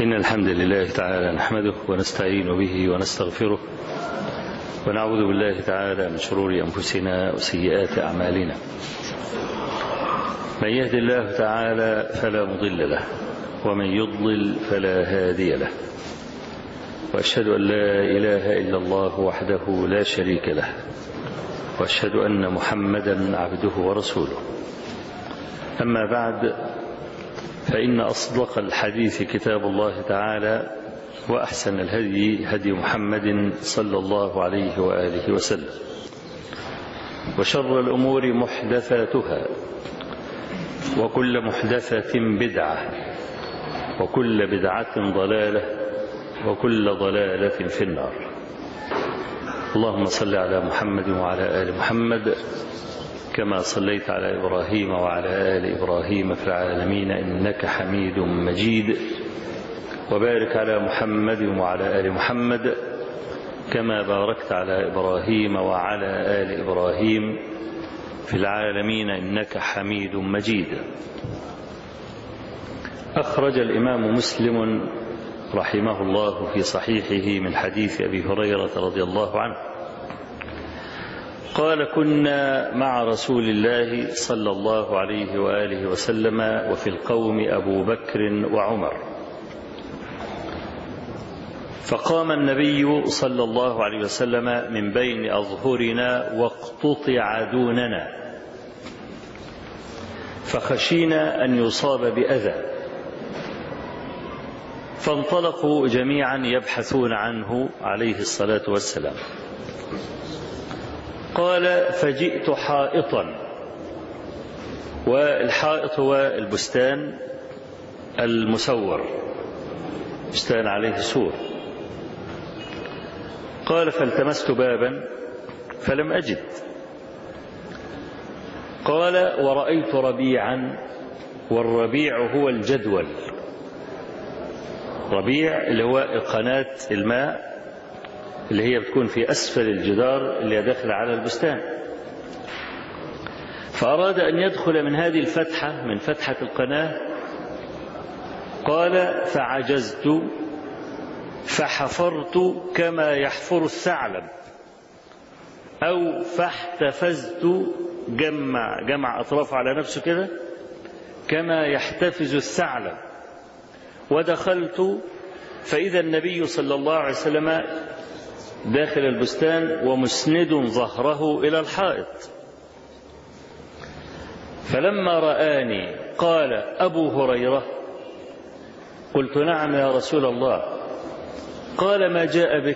إن الحمد لله تعالى نحمده ونستعين به ونستغفره ونعوذ بالله تعالى من شرور أنفسنا وسيئات أعمالنا. من يهد الله تعالى فلا مضل له ومن يضلل فلا هادي له، وأشهد أن لا إله إلا الله وحده لا شريك له، وأشهد أن محمدا عبده ورسوله. أما بعد، فإن أصدق الحديث كتاب الله تعالى، وأحسن الهدي هدي محمد صلى الله عليه وآله وسلم، وشر الأمور محدثاتها، وكل محدثة بدعة، وكل بدعة ضلالة، وكل ضلالة في النار. اللهم صل على محمد وعلى آل محمد كما صليت على إبراهيم وعلى آل إبراهيم في العالمين إنك حميد مجيد، وبارك على محمد وعلى آل محمد كما باركت على إبراهيم وعلى آل إبراهيم في العالمين إنك حميد مجيد. أخرج الإمام مسلم رحمه الله في صحيحه من حديث أبي هريرة رضي الله عنه قال: كنا مع رسول الله صلى الله عليه وآله وسلم وفي القوم أبو بكر وعمر، فقام النبي صلى الله عليه وسلم من بين أظهرنا واقتطع دوننا، فخشينا أن يصاب بأذى، فانطلقوا جميعا يبحثون عنه عليه الصلاة والسلام. قال: فجئت حائطا، والحائط هو البستان المسور، بستان عليه سور. قال: فالتمست بابا فلم أجد. قال: ورأيت ربيعا، والربيع هو الجدول، ربيع اللي هو قناة الماء اللي هي بتكون في أسفل الجدار اللي داخل على البستان. فأراد أن يدخل من هذه الفتحة، من فتحة القناة. قال: فعجزت فحفرت كما يحفر الثعلب، أو فاحتفزت، جمع أطراف على نفسه كده، كما يحتفز الثعلب، ودخلت فإذا النبي صلى الله عليه وسلم داخل البستان ومسند ظهره إلى الحائط. فلما رآني قال: أبو هريرة؟ قلت: نعم يا رسول الله. قال: ما جاء بك؟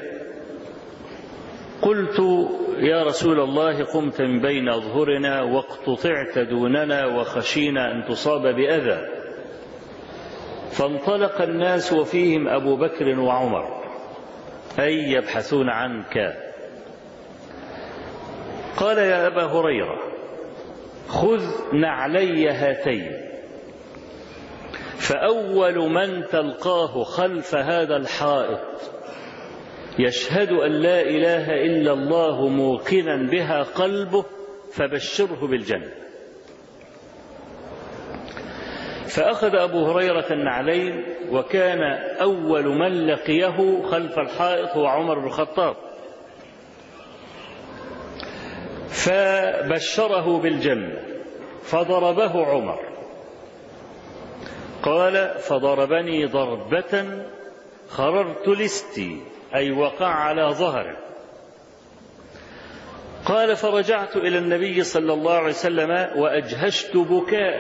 قلت: يا رسول الله، قمت من بين أظهرنا واقتطعت دوننا وخشينا أن تصاب بأذى، فانطلق الناس وفيهم أبو بكر وعمر، أي يبحثون عنك. قال: يا أبا هريرة، خذ نعلي هاتين، فأول من تلقاه خلف هذا الحائط يشهد أن لا إله إلا الله موقنا بها قلبه فبشره بالجنة. فأخذ أبو هريرة النعلين، وكان أول من لقيه خلف الحائط هو عمر بن الخطاب، فبشره بالجنة، فضربه عمر. قال: فضربني ضربة خررت لستي، أي وقع على ظهره. قال: فرجعت إلى النبي صلى الله عليه وسلم وأجهشت بكاء،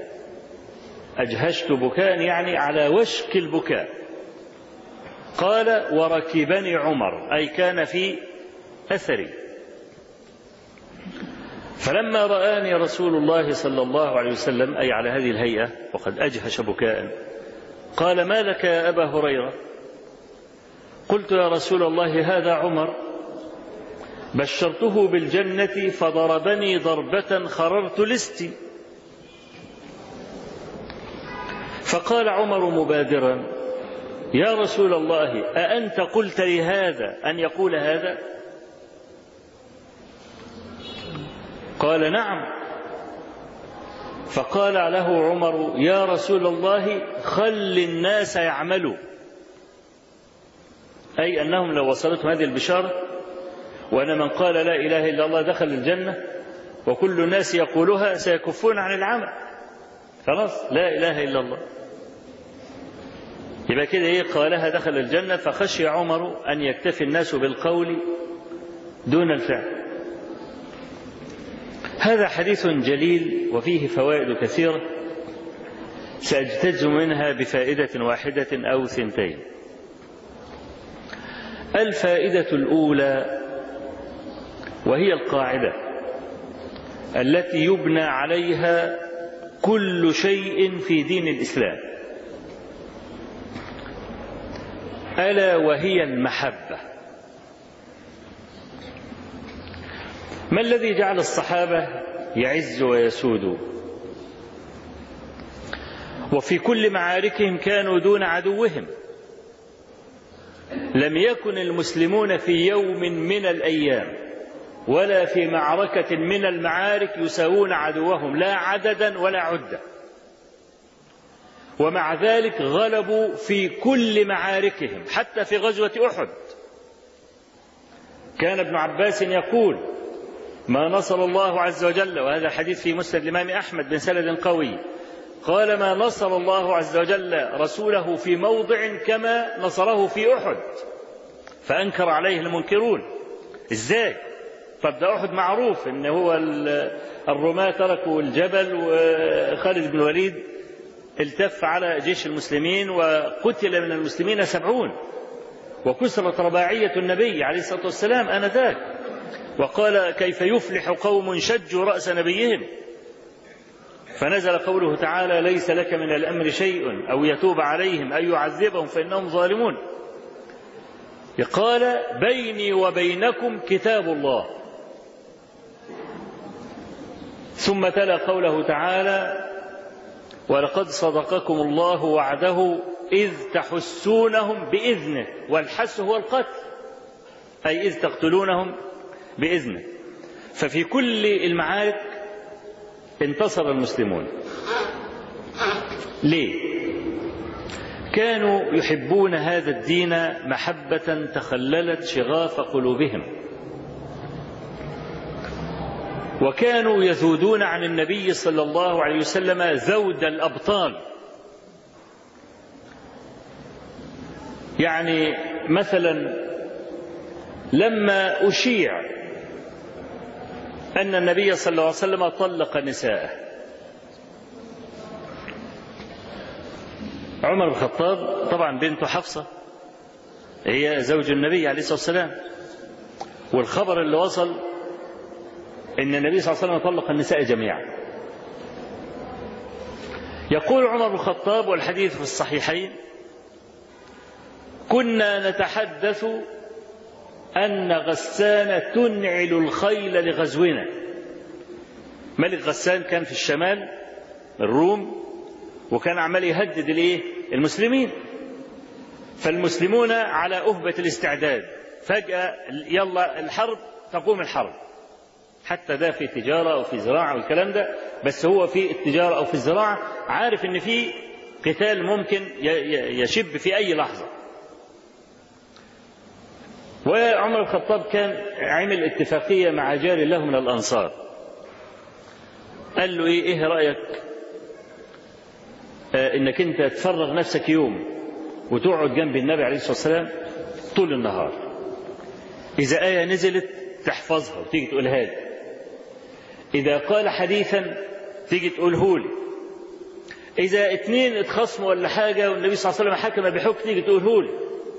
أجهشت بكاء يعني على وشك البكاء. قال: وركبني عمر، أي كان في أثري. فلما رآني رسول الله صلى الله عليه وسلم، أي على هذه الهيئة وقد أجهش بكاء، قال: ما لك يا أبا هريرة؟ قلت: يا رسول الله، هذا عمر بشرته بالجنة فضربني ضربة خررت لستي. فقال عمر مبادرا: يا رسول الله، أأنت قلت لهذا أن يقول هذا؟ قال: نعم. فقال له عمر: يا رسول الله خل الناس يعملوا، أي أنهم لو وصلتهم هذه البشارة وأن من قال لا إله إلا الله دخل الجنة وكل الناس يقولها سيكفون عن العمل، خلاص لا إله إلا الله، يبقى كده قالها دخل الجنة. فخشي عمر أن يكتفي الناس بالقول دون الفعل. هذا حديث جليل وفيه فوائد كثيرة، سأجتز منها بفائدة واحدة أو ثنتين. الفائدة الأولى وهي القاعدة التي يبنى عليها كل شيء في دين الإسلام، ألا وهي المحبة. ما الذي جعل الصحابة يعزوا ويسودوا وفي كل معاركهم كانوا دون عدوهم؟ لم يكن المسلمون في يوم من الأيام ولا في معركة من المعارك يساوون عدوهم لا عددا ولا عدة، ومع ذلك غلبوا في كل معاركهم حتى في غزوة أحد. كان ابن عباس يقول: ما نصر الله عز وجل، وهذا حديث في مسند الإمام أحمد بسند قوي، قال: ما نصر الله عز وجل رسوله في موضع كما نصره في أحد. فأنكر عليه المنكرون: إزاي؟ طب ده أحد معروف إن هو الرماة تركوا الجبل وخالد بن الوليد التف على جيش المسلمين وقتل من المسلمين 70 وكسرت رباعية النبي عليه الصلاة والسلام آنذاك، وقال: كيف يفلح قوم شجوا رأس نبيهم؟ فنزل قوله تعالى: ليس لك من الأمر شيء أو يتوب عليهم أو يعذبهم فإنهم ظالمون. قال: بيني وبينكم كتاب الله. ثم تلا قوله تعالى: ولقد صدقكم الله وعده إذ تحسونهم بإذنه، والحس هو القتل، أي إذ تقتلونهم بإذنه. ففي كل المعارك انتصر المسلمون. ليه؟ كانوا يحبون هذا الدين محبة تخللت شغاف قلوبهم، وكانوا يذودون عن النبي صلى الله عليه وسلم ذود الأبطال. يعني مثلا لما أشيع أن النبي صلى الله عليه وسلم طلق نساءه، عمر بن الخطاب طبعا بنته حفصة هي زوج النبي عليه الصلاة والسلام، والخبر اللي وصل إن النبي صلى الله عليه وسلم طلق النساء جميعا. يقول عمر بن الخطاب والحديث في الصحيحين: كنا نتحدث أن غسان تنعل الخيل لغزونا. ملك غسان كان في الشمال الروم، وكان عمال يهدد المسلمين، فالمسلمون على أهبة الاستعداد، فجأة يلا الحرب، تقوم الحرب، حتى ده في تجارة أو في زراعة والكلام ده، بس هو في التجارة أو في الزراعة عارف إن في قتال ممكن يشب في أي لحظة. وعمر الخطاب كان عمل اتفاقية مع جار له من الأنصار، قال له: إيه رأيك إنك أنت تفرغ نفسك يوم وتقعد جنب النبي عليه الصلاة والسلام طول النهار، إذا آية نزلت تحفظها وتيجي تقولها لي، إذا قال حديثا تيجي تقوله لي، إذا 2 اتخصموا ولا حاجة والنبي صلى الله عليه وسلم حكم بحكم تيجي تقوله لي،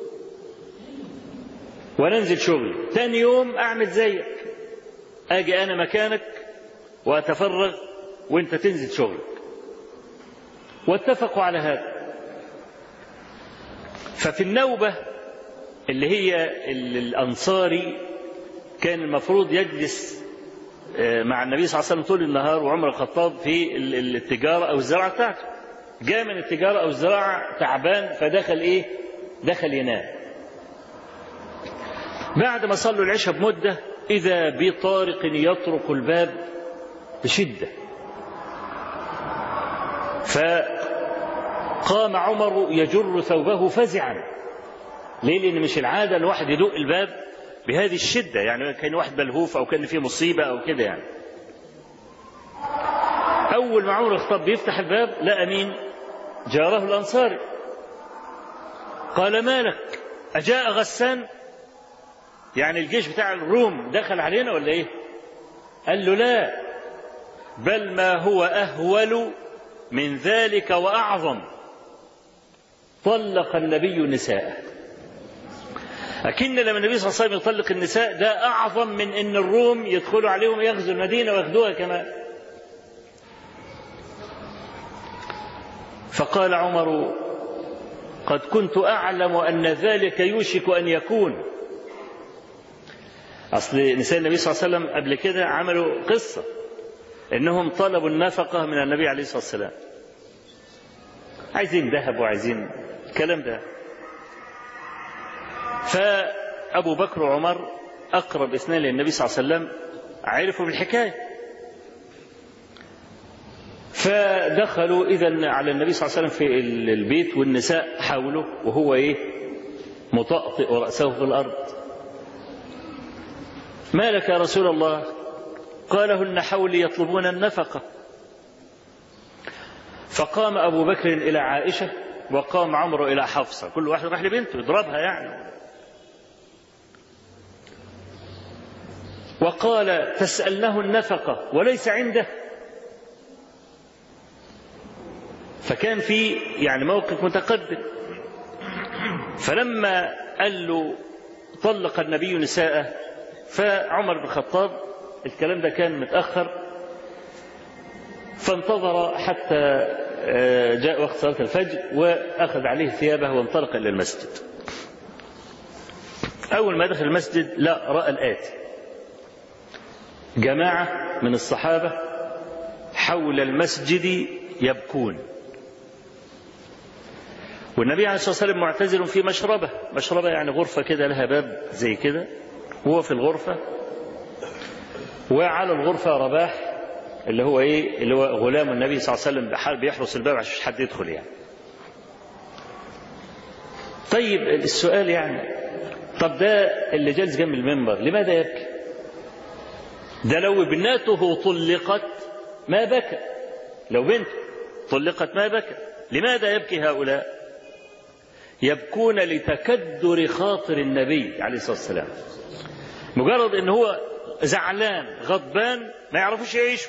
وننزل شغل تاني يوم أعمل زيك، أجي أنا مكانك وأتفرغ وأنت تنزل شغلك. واتفقوا على هذا. ففي النوبة اللي هي الأنصاري كان المفروض يجلس مع النبي صلى الله عليه وسلم طول النهار، وعمر الخطاب في التجارة أو الزراعة بتاعته، جاء من التجارة أو الزراعة تعبان فدخل دخل ينام. بعد ما صلوا العشاء بمدة إذا بطارق يطرق الباب بشدة، فقام عمر يجر ثوبه فزعا. ليه؟ لأن مش العادة أن واحد يدق الباب بهذه الشدة، يعني كان واحد ملهوف أو كان فيه مصيبة أو كده يعني. أول ما عمر الخطاب بيفتح الباب لقى مين؟ جاره الأنصاري. قال: مالك؟ أجاء غسان؟ يعني الجيش بتاع الروم دخل علينا ولا إيه؟ قال له: لا، بل ما هو أهول من ذلك وأعظم، طلق النبي نساءه. لكن لما النبي صلى الله عليه وسلم يطلق النساء ده أعظم من أن الروم يدخلوا عليهم يغزوا المدينة وياخدوها كمان. فقال عمر: قد كنت أعلم أن ذلك يوشك أن يكون. أصل نساء النبي صلى الله عليه وسلم قبل كده عملوا قصة إنهم طلبوا النفقة من النبي عليه الصلاة والسلام، عايزين ذهب وعايزين الكلام ده. فأبو بكر وعمر أقرب اثنين للنبي صلى الله عليه وسلم عرفوا بالحكاية، فدخلوا إذن على النبي صلى الله عليه وسلم في البيت، والنساء حاولوا وهو مطأطئ رأسه في الأرض. ما لك يا رسول الله؟ قال: هن حولي يطلبون النفقة. فقام أبو بكر إلى عائشة وقام عمر إلى حفصة، كل واحد راح لبنته يضربها يعني، وقال: تسألنه النفقة وليس عنده. فكان في موقف متقدم. فلما قال له طلق النبي نساءه، فعمر بن الخطاب الكلام ده كان متأخر، فانتظر حتى جاء وقت صلاة الفجر وأخذ عليه ثيابه وانطلق إلى المسجد. أول ما دخل المسجد لا رأى الآتي: جماعة من الصحابة حول المسجد يبكون، والنبي عليه الصلاة والسلام معتزل في مشربة يعني غرفة كده لها باب زي كده، هو في الغرفة، وعلى الغرفة رباح اللي هو غلام النبي صلى الله عليه وسلم بيحرس الباب عشان حد يدخل يعني. طيب السؤال طب ده اللي جالس جنب المنبر لماذا يبكي؟ ده لو ابنته طلقت ما بكى، لو بنته طلقت ما بكى. لماذا يبكي هؤلاء؟ يبكون لتكدر خاطر النبي عليه الصلاة والسلام. مجرد ان هو زعلان غضبان ما يعرفوش يعيشوا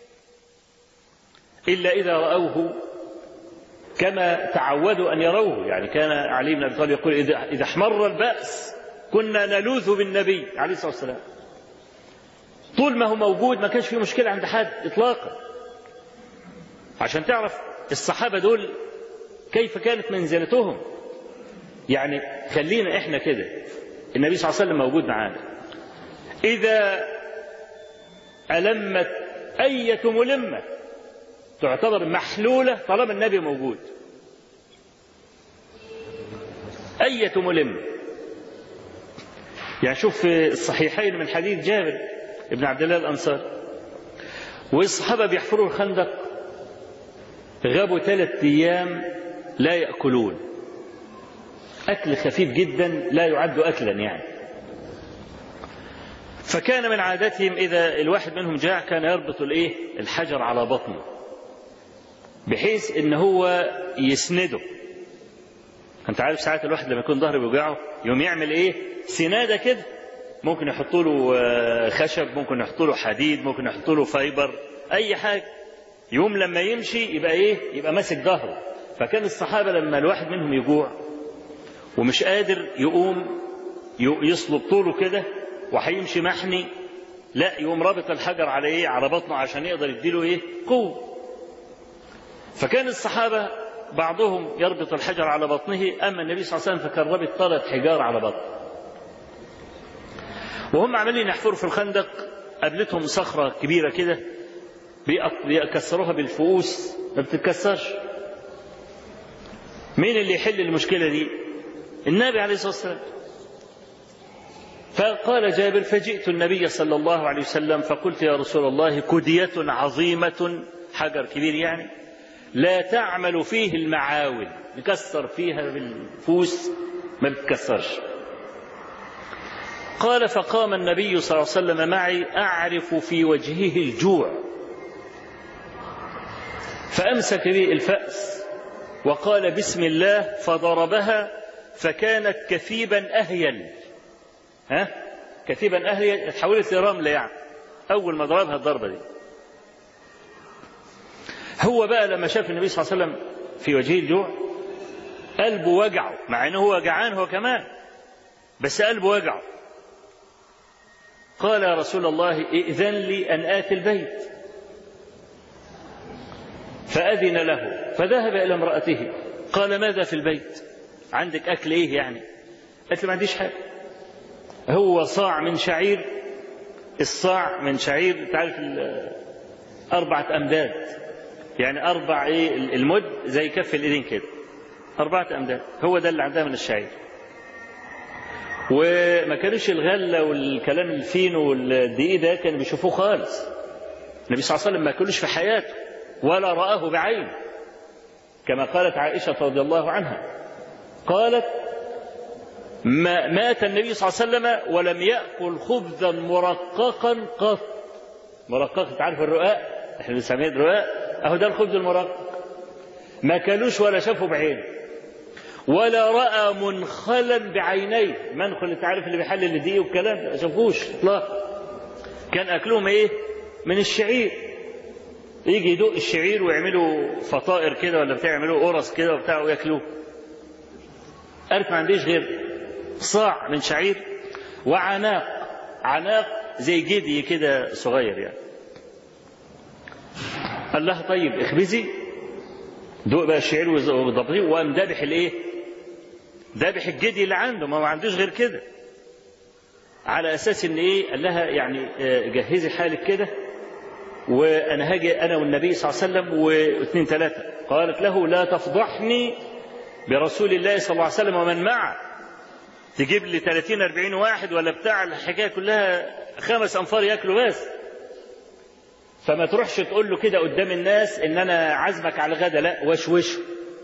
إلا إذا رأوه كما تعودوا أن يروه. يعني كان علي بن أبي طالب يقول: إذا احمر البأس كنا نلوذ بالنبي عليه الصلاة والسلام. طول ما هو موجود ما كانش فيه مشكلة عند حد إطلاقا. عشان تعرف الصحابة دول كيف كانت منزلتهم. يعني خلينا إحنا كده، النبي صلى الله عليه وسلم موجود معانا، إذا ألمت أية ملمة تعتبر محلولة طالما النبي موجود. أية ملمة. يعني شوف في الصحيحين من حديث جابر ابن عبد الله الأنصاري، والصحابة بيحفروا الخندق، غابوا 3 أيام لا يأكلون، أكل خفيف جدا لا يعد أكلا يعني. فكان من عادتهم إذا الواحد منهم جاع كان يربط الحجر على بطنه بحيث إن هو يسنده. أنت عارف ساعات الواحد لما يكون ظهره بيوجعه يوم يعمل سنادة كده، ممكن يحطوا له خشب، ممكن يحطوا له حديد، ممكن يحطوا له فايبر، أي حاجة، يوم لما يمشي يبقى يبقى ماسك ظهره. فكان الصحابة لما الواحد منهم يجوع ومش قادر يقوم يصلب طوله كده وهيمشي محني، لا يقوم رابط الحجر على على بطنه عشان يقدر يديله قوة. فكان الصحابة بعضهم يربط الحجر على بطنه، أما النبي صلى الله عليه وسلم فكان رابط 3 حجار على بطنه. وهم عمالين يحفروا في الخندق، قابلتهم صخرة كبيرة كده بيكسروها بالفؤوس، ما بتتكسرش. مين اللي يحل المشكلة دي؟ النبي عليه الصلاة والسلام. فقال جابر: فجئت النبي صلى الله عليه وسلم فقلت: يا رسول الله، كدية عظيمة، حجر كبير يعني، لا تعمل فيه المعاول، نكسر فيها بالفوس ما بتكسرش. قال فقام النبي صلى الله عليه وسلم معي أعرف في وجهه الجوع، فأمسك بي الفأس وقال بسم الله فضربها فكانت كثيبا أهيل. كثيبا أهيل تحولت لرملة يعني أول ما ضربها الضربة دي. هو بقى لما شاف النبي صلى الله عليه وسلم في وجهه الجوع قلبه وجعه، مع أنه هو جعان هو كمان، بس قلبه وجعه. قال يا رسول الله ائذن لي أن آتي البيت. فأذن له فذهب إلى امرأته قال ماذا في البيت؟ عندك أكل إيه يعني؟ قالت له ما عنديش حاجة. هو صاع من شعير، الصاع من شعير تعرف 4 أمداد، يعني 4 المد زي كف الإيدين كده، 4 أمداد، هو ده اللي عندها من الشعير. وما كانوش الغلة والكلام الفين والدقيق ده كانوا بيشوفوه خالص. النبي صلى الله عليه وسلم ما كلش في حياته ولا رآه بعين، كما قالت عائشة رضي الله عنها قالت ما مات النبي صلى الله عليه وسلم ولم يأكل خبزا مرققا قط. مرقق تعرف الرقاق، احنا بنسميه الرقاق، اهو ده الخبز المرقق. ما كلوش ولا شافوا بعينه ولا رأى منخلا بعينيه. منخل اللي تعرف اللي بيحلل الدقيق والكلام ده ما شافوش اطلاقا. كان اكلهم ايه؟ من الشعير. يجي يدق الشعير ويعملوا فطائر كده ولا بتاع، يعملوا قرص كده وبتاع وياكلوه. قالت ما عنديش غير صاع من شعير وعناق، عناق زي جدي كده صغير يعني. قال لها طيب اخبزي، دوق بقى الشعير وضبطيه، وقام ذابح الايه؟ ذابح الجدي اللي عنده، ما عندوش غير كده، على اساس ان ايه؟ قال لها يعني جهزي حالك كده وانا هاجي انا والنبي صلى الله عليه وسلم واثنين 3. قالت له لا تفضحني برسول الله صلى الله عليه وسلم ومن معه، تجيب لي 30-40 واحد ولا بتاع، الحكايه كلها 5 أنفار ياكلوا بس. فما تروحش تقول له كده قدام الناس ان انا عازمك على غدا، لا وشوشه.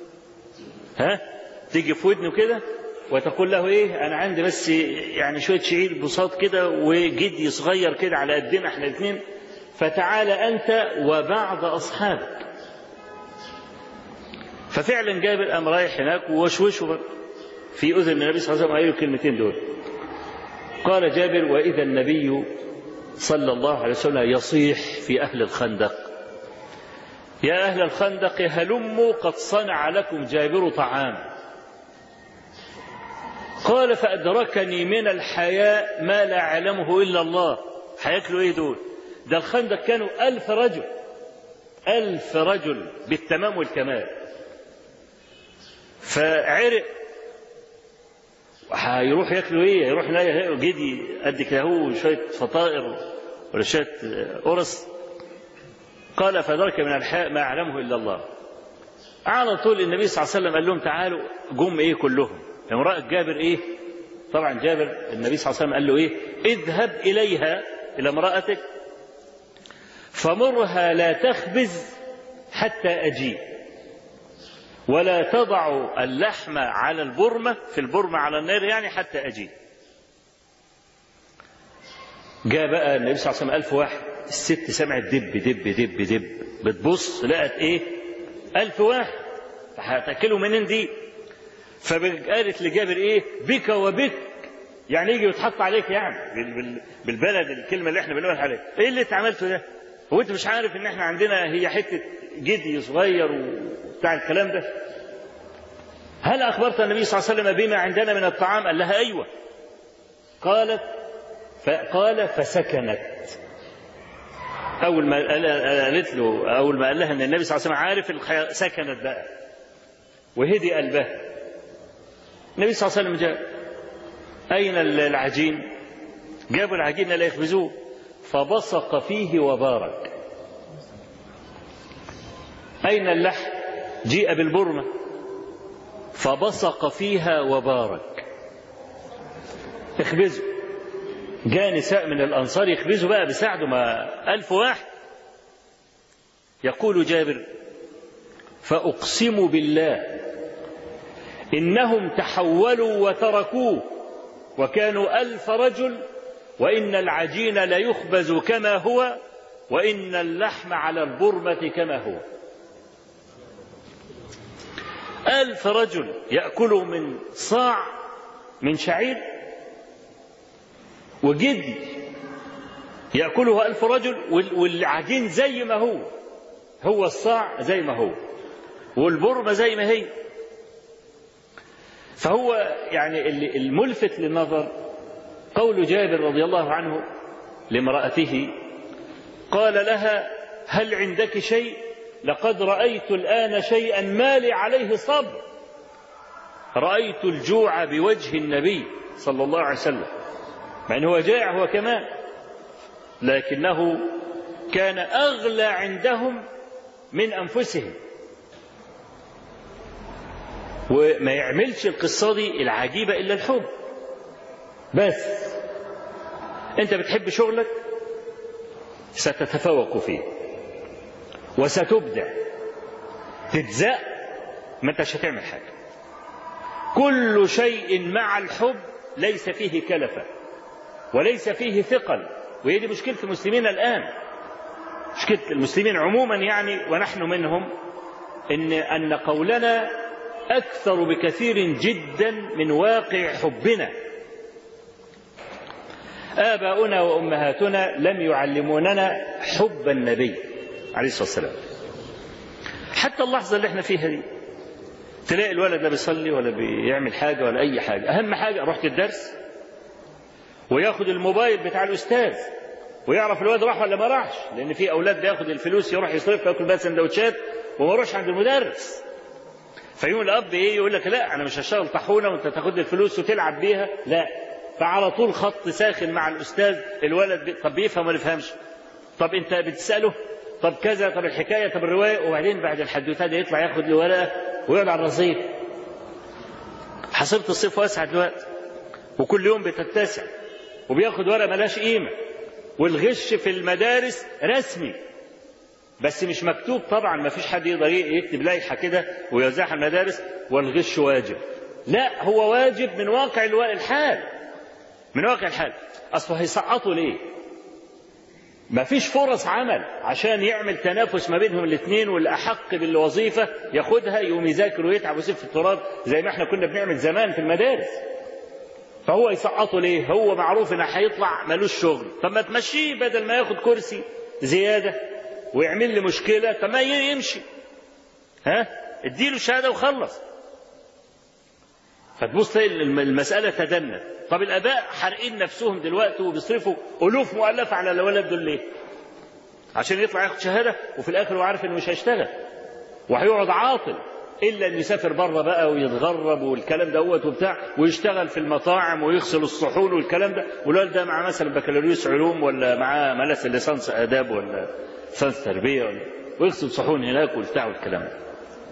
تيجي في ودنه كده وتقول له ايه؟ انا عندي بس يعني شويه شعير بساط كده وجدي صغير كده على قدنا احنا الاثنين، فتعال انت وبعض اصحابك. ففعلا جابر قام رايح هناك ووشوشه في اذن النبي صلى الله عليه وسلم، قال له الكلمتين دول. قال جابر واذا النبي صلى الله عليه وسلم يصيح في أهل الخندق يا أهل الخندق هلموا قد صنع لكم جابر طعام. قال فأدركني من الحياء ما لا يعلمه إلا الله. هياكلوا إيه دول؟ ده الخندق كانوا 1000 رجل، 1000 رجل بالتمام والكمال. فعرق هيروح ياكلوا ايه؟ يروح يلاقي جدي قد كده هو شويه فطائر ولا شويه قرص. قال فدرك من الحياء ما يعلمه الا الله. على طول النبي صلى الله عليه وسلم قال لهم تعالوا. جم ايه كلهم؟ امرأة جابر ايه؟ طبعا جابر النبي صلى الله عليه وسلم قال له ايه؟ اذهب اليها الى امرأتك فمرها لا تخبز حتى اجيء، ولا تضع اللحم على البرمة، في البرمة على النار يعني، حتى أجي. جاء بقى النبي صلى الله عليه وسلم 1000 واحد. الست سمعت دب دب دب دب، بتبص لقت ايه؟ 1000 واحد، هتاكلوا منين دي؟ فقالت لجابر ايه؟ بك وبك، يعني يجي ويتحط عليك يعني بالبلد الكلمة اللي احنا بنقولها عليك. ايه اللي انت عملته ده؟ هو انت مش عارف ان احنا عندنا هي حتة جدي صغير وبتاع الكلام ده؟ هل أخبرت النبي صلى الله عليه وسلم بما عندنا من الطعام؟ قال لها أيوة. قال فسكنت. أول ما قالت له، أول ما قال لها أن النبي صلى الله عليه وسلم عارف سكنت بقى وهدي قلبها. النبي صلى الله عليه وسلم جاء. أين العجين؟ جابوا العجين لا يخبزوه، فبصق فيه وبارك. أين اللحم؟ جيء بالبرمة فبصق فيها وبارك. اخبزوا. جاء نساء من الأنصار يخبزوا بقى بساعده، ما 1000 واحد. يقول جابر فأقسم بالله إنهم تحولوا وتركوه وكانوا 1000 رجل، وإن العجين ليخبز كما هو، وإن اللحم على البرمة كما هو. 1000 رجل يأكلوا من صاع من شعير، وجدي يأكله 1000 رجل، والعجين زي ما هو الصاع زي ما هو، والبرمة زي ما هي. فهو يعني الملفت للنظر قول جابر رضي الله عنه لامرأته، قال لها: هل عندك شيء؟ لقد رأيت الآن شيئا ما لي عليه صبر. رأيت الجوع بوجه النبي صلى الله عليه وسلم، مع أنه هو جائع هو كمان، لكنه كان أغلى عندهم من أنفسهم. وما يعملش القصة دي العجيبة إلا الحب. بس أنت بتحب شغلك ستتفوق فيه وستبدع، تتزق ما انتش هتعمل حاجة. كل شيء مع الحب ليس فيه كلفة وليس فيه ثقل، وهي دي مشكلة المسلمين الآن، مشكلة المسلمين عموما يعني، ونحن منهم، أن قولنا أكثر بكثير جدا من واقع حبنا. آباؤنا وأمهاتنا لم يعلموننا حب النبي عليه الصلاة والسلام. حتى اللحظة اللي احنا فيها دي تلاقي الولد لا بيصلي ولا بيعمل حاجة ولا أي حاجة. أهم حاجة رحت الدرس وياخد الموبايل بتاع الأستاذ ويعرف الولد راح ولا ما راحش، لأن في أولاد بياخد الفلوس يروح يصرف ياكل بقى سندوتشات وما يروحش عند المدرس. فيقول الأب إيه؟ يقول لك لا أنا مش هشتغل طحونة وأنت تاخد الفلوس وتلعب بيها، لا. فعلى طول خط ساخن مع الأستاذ. الولد طب بيفهم ولا يفهمش؟ طب أنت بتسأله؟ طب كذا، طب الحكاية، طب الرواية، وبعدين بعد الحدوتة ده يطلع ياخد له ورقة ويقعد على الرصيف. حصيلة الصيف واسعة دلوقتي وكل يوم بتتسع، وبياخد ورقة ملاش قيمة. والغش في المدارس رسمي بس مش مكتوب طبعا، ما فيش حد يقدر يكتب لائحة كده ويوزعها المدارس والغش واجب. لا، هو واجب من واقع الحال، من واقع الحال. أصله هيسقطوا ليه؟ ما فيش فرص عمل عشان يعمل تنافس ما بينهم الاثنين، والأحق بالوظيفة ياخدها يقوم يذاكر ويتعب ويسيب في التراب زي ما احنا كنا بنعمل زمان في المدارس. فهو يسقطوا ليه؟ هو معروف انه هيطلع ملوش شغل. طب ما تمشيه بدل ما ياخد كرسي زيادة ويعمل لي مشكلة. طب ما يمشي، اديله شهادة وخلص. فتبص المسألة تدنت. طب الآباء حارقين نفسهم دلوقتي وبيصرفوا ألوف مؤلفة على الولد دول ليه؟ عشان يطلع ياخد شهادة وفي الآخر هو عارف إنه مش هيشتغل وهيقعد عاطل، إلا إنه يسافر بره بقى ويتغرب والكلام دوت وبتاع، ويشتغل في المطاعم ويغسل الصحون والكلام ده. والولد ده معاه مثلا بكالوريوس علوم ولا معاه ملس ليسانس آداب ولا ليسانس تربية ويغسل صحون هناك والبتاع والكلام ده.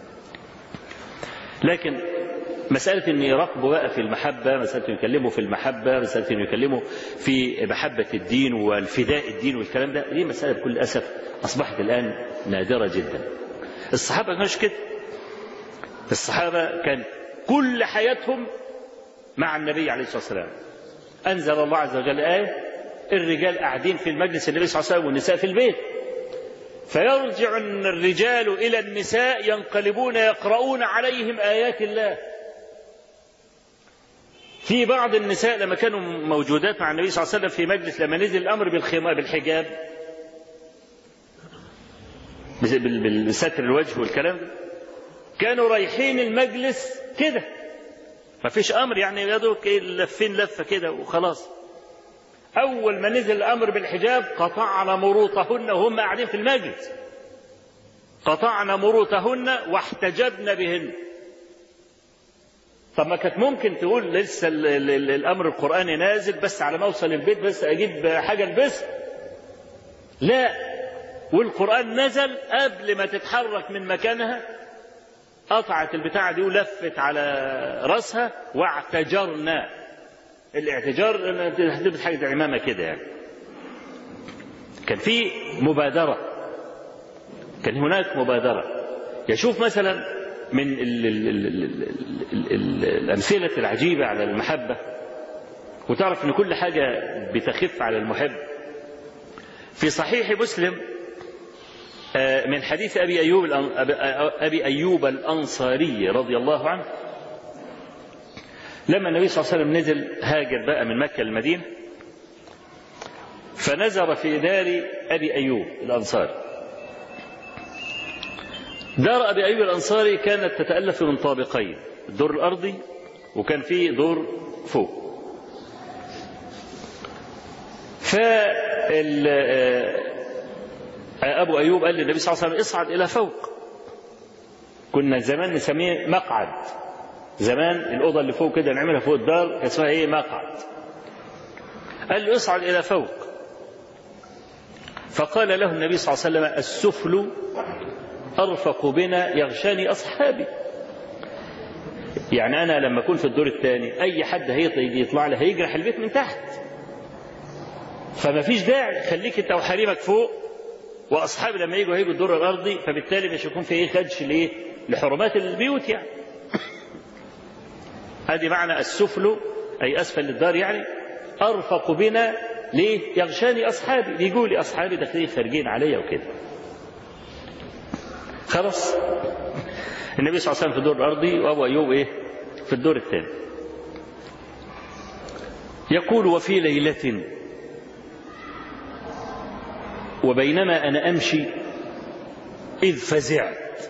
لكن مسألة أن يراقبوا بقى في المحبة، مسألة أن يكلموا في المحبة، مسألة أن يكلموا في محبة الدين والفداء الدين والكلام ده، دي مسألة بكل أسف أصبحت الآن نادرة جدا. الصحابة مش كده. الصحابة كان كل حياتهم مع النبي عليه الصلاة والسلام. أنزل الله عز وجل آية: الرجال قاعدين في المجلس النبي صلى الله عليه وسلم والنساء في البيت، فيرجع الرجال إلى النساء ينقلبون يقرؤون عليهم آيات الله. في بعض النساء لما كانوا موجودات مع النبي صلى الله عليه وسلم في مجلس، لما نزل الأمر بالحجاب بستر الوجه والكلام ده، كانوا رايحين المجلس كده، ما فيش أمر يعني يدوك لفين لفة كده وخلاص. أول ما نزل الأمر بالحجاب قطعنا مروطهن وهم قاعدين في المجلس، قطعنا مروطهن واحتجبن بهن. طب ما كانت ممكن تقول لسه الأمر القرآني نازل بس على ما أوصل البيت بس أجيب حاجة البسها. لا، والقرآن نزل قبل ما تتحرك من مكانها، قطعت البتاعة دي ولفت على رأسها واعتجرنا. الاعتجار انها تلبس حاجة عمامة كده يعني. كان في مبادرة، كان هناك مبادرة يشوف مثلا من الأمثلة العجيبة على المحبة، وتعرف أن كل حاجة بتخف على المحب. في صحيح مسلم من حديث أبي أيوب الأنصاري رضي الله عنه، لما النبي صلى الله عليه وسلم نزل هاجر بقى من مكة للمدينة، فنزل في دار أبي أيوب الأنصاري. دار أبي أيوب الأنصاري كانت تتألف من طابقين، الدور الأرضي وكان فيه دور فوق. أبو أيوب قال للنبي صلى الله عليه وسلم اصعد إلى فوق. كنا زمان نسميه مقعد، زمان الأوضة اللي فوق كده نعملها فوق الدار اسمها إيه؟ مقعد. قال له اصعد إلى فوق. فقال له النبي صلى الله عليه وسلم السفل أرفق بنا يغشاني أصحابي. يعني أنا لما أكون في الدور الثاني أي حد هيجي يطلع لي هيجرح البيت من تحت، فما فيش داعي، خليك أنت وحريمك فوق، وأصحابي لما يجوا هيجوا الدور الأرضي، فبالتالي مش يكون في إيه خدش لإيه لحرمات البيوت. يعني هذه معنى السفل أي أسفل الدار، يعني أرفق بنا ليه؟ يغشاني أصحابي، بيجوا لي أصحابي داخلين خارجين عليا وكده. خلاص النبي صلى الله عليه وسلم في الدور الأرضي وأبو أيوب إيه؟ في الدور الثاني. يقول وفي ليلة وبينما أنا أمشي إذ فزعت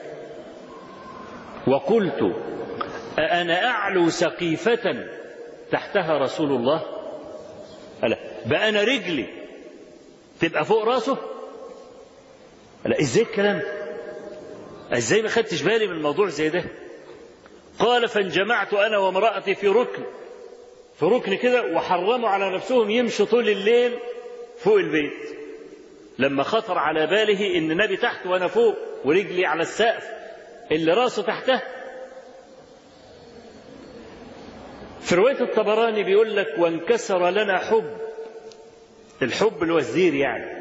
وقلت أأنا أعلو سقيفة تحتها رسول الله؟ ألا بقى أنا رجلي تبقى فوق راسه؟ ألا إزاي الكلام؟ إزاي ما خدتش بالي من الموضوع زي ده؟ قال فانجمعت أنا وامرأتي في ركن كده، وحرموا على نفسهم يمشوا طول الليل فوق البيت، لما خطر على باله إن النبي تحت وأنا فوق ورجلي على السقف اللي راسه تحته. في رواية الطبراني بيقول لك وانكسر لنا الحب الوزير يعني،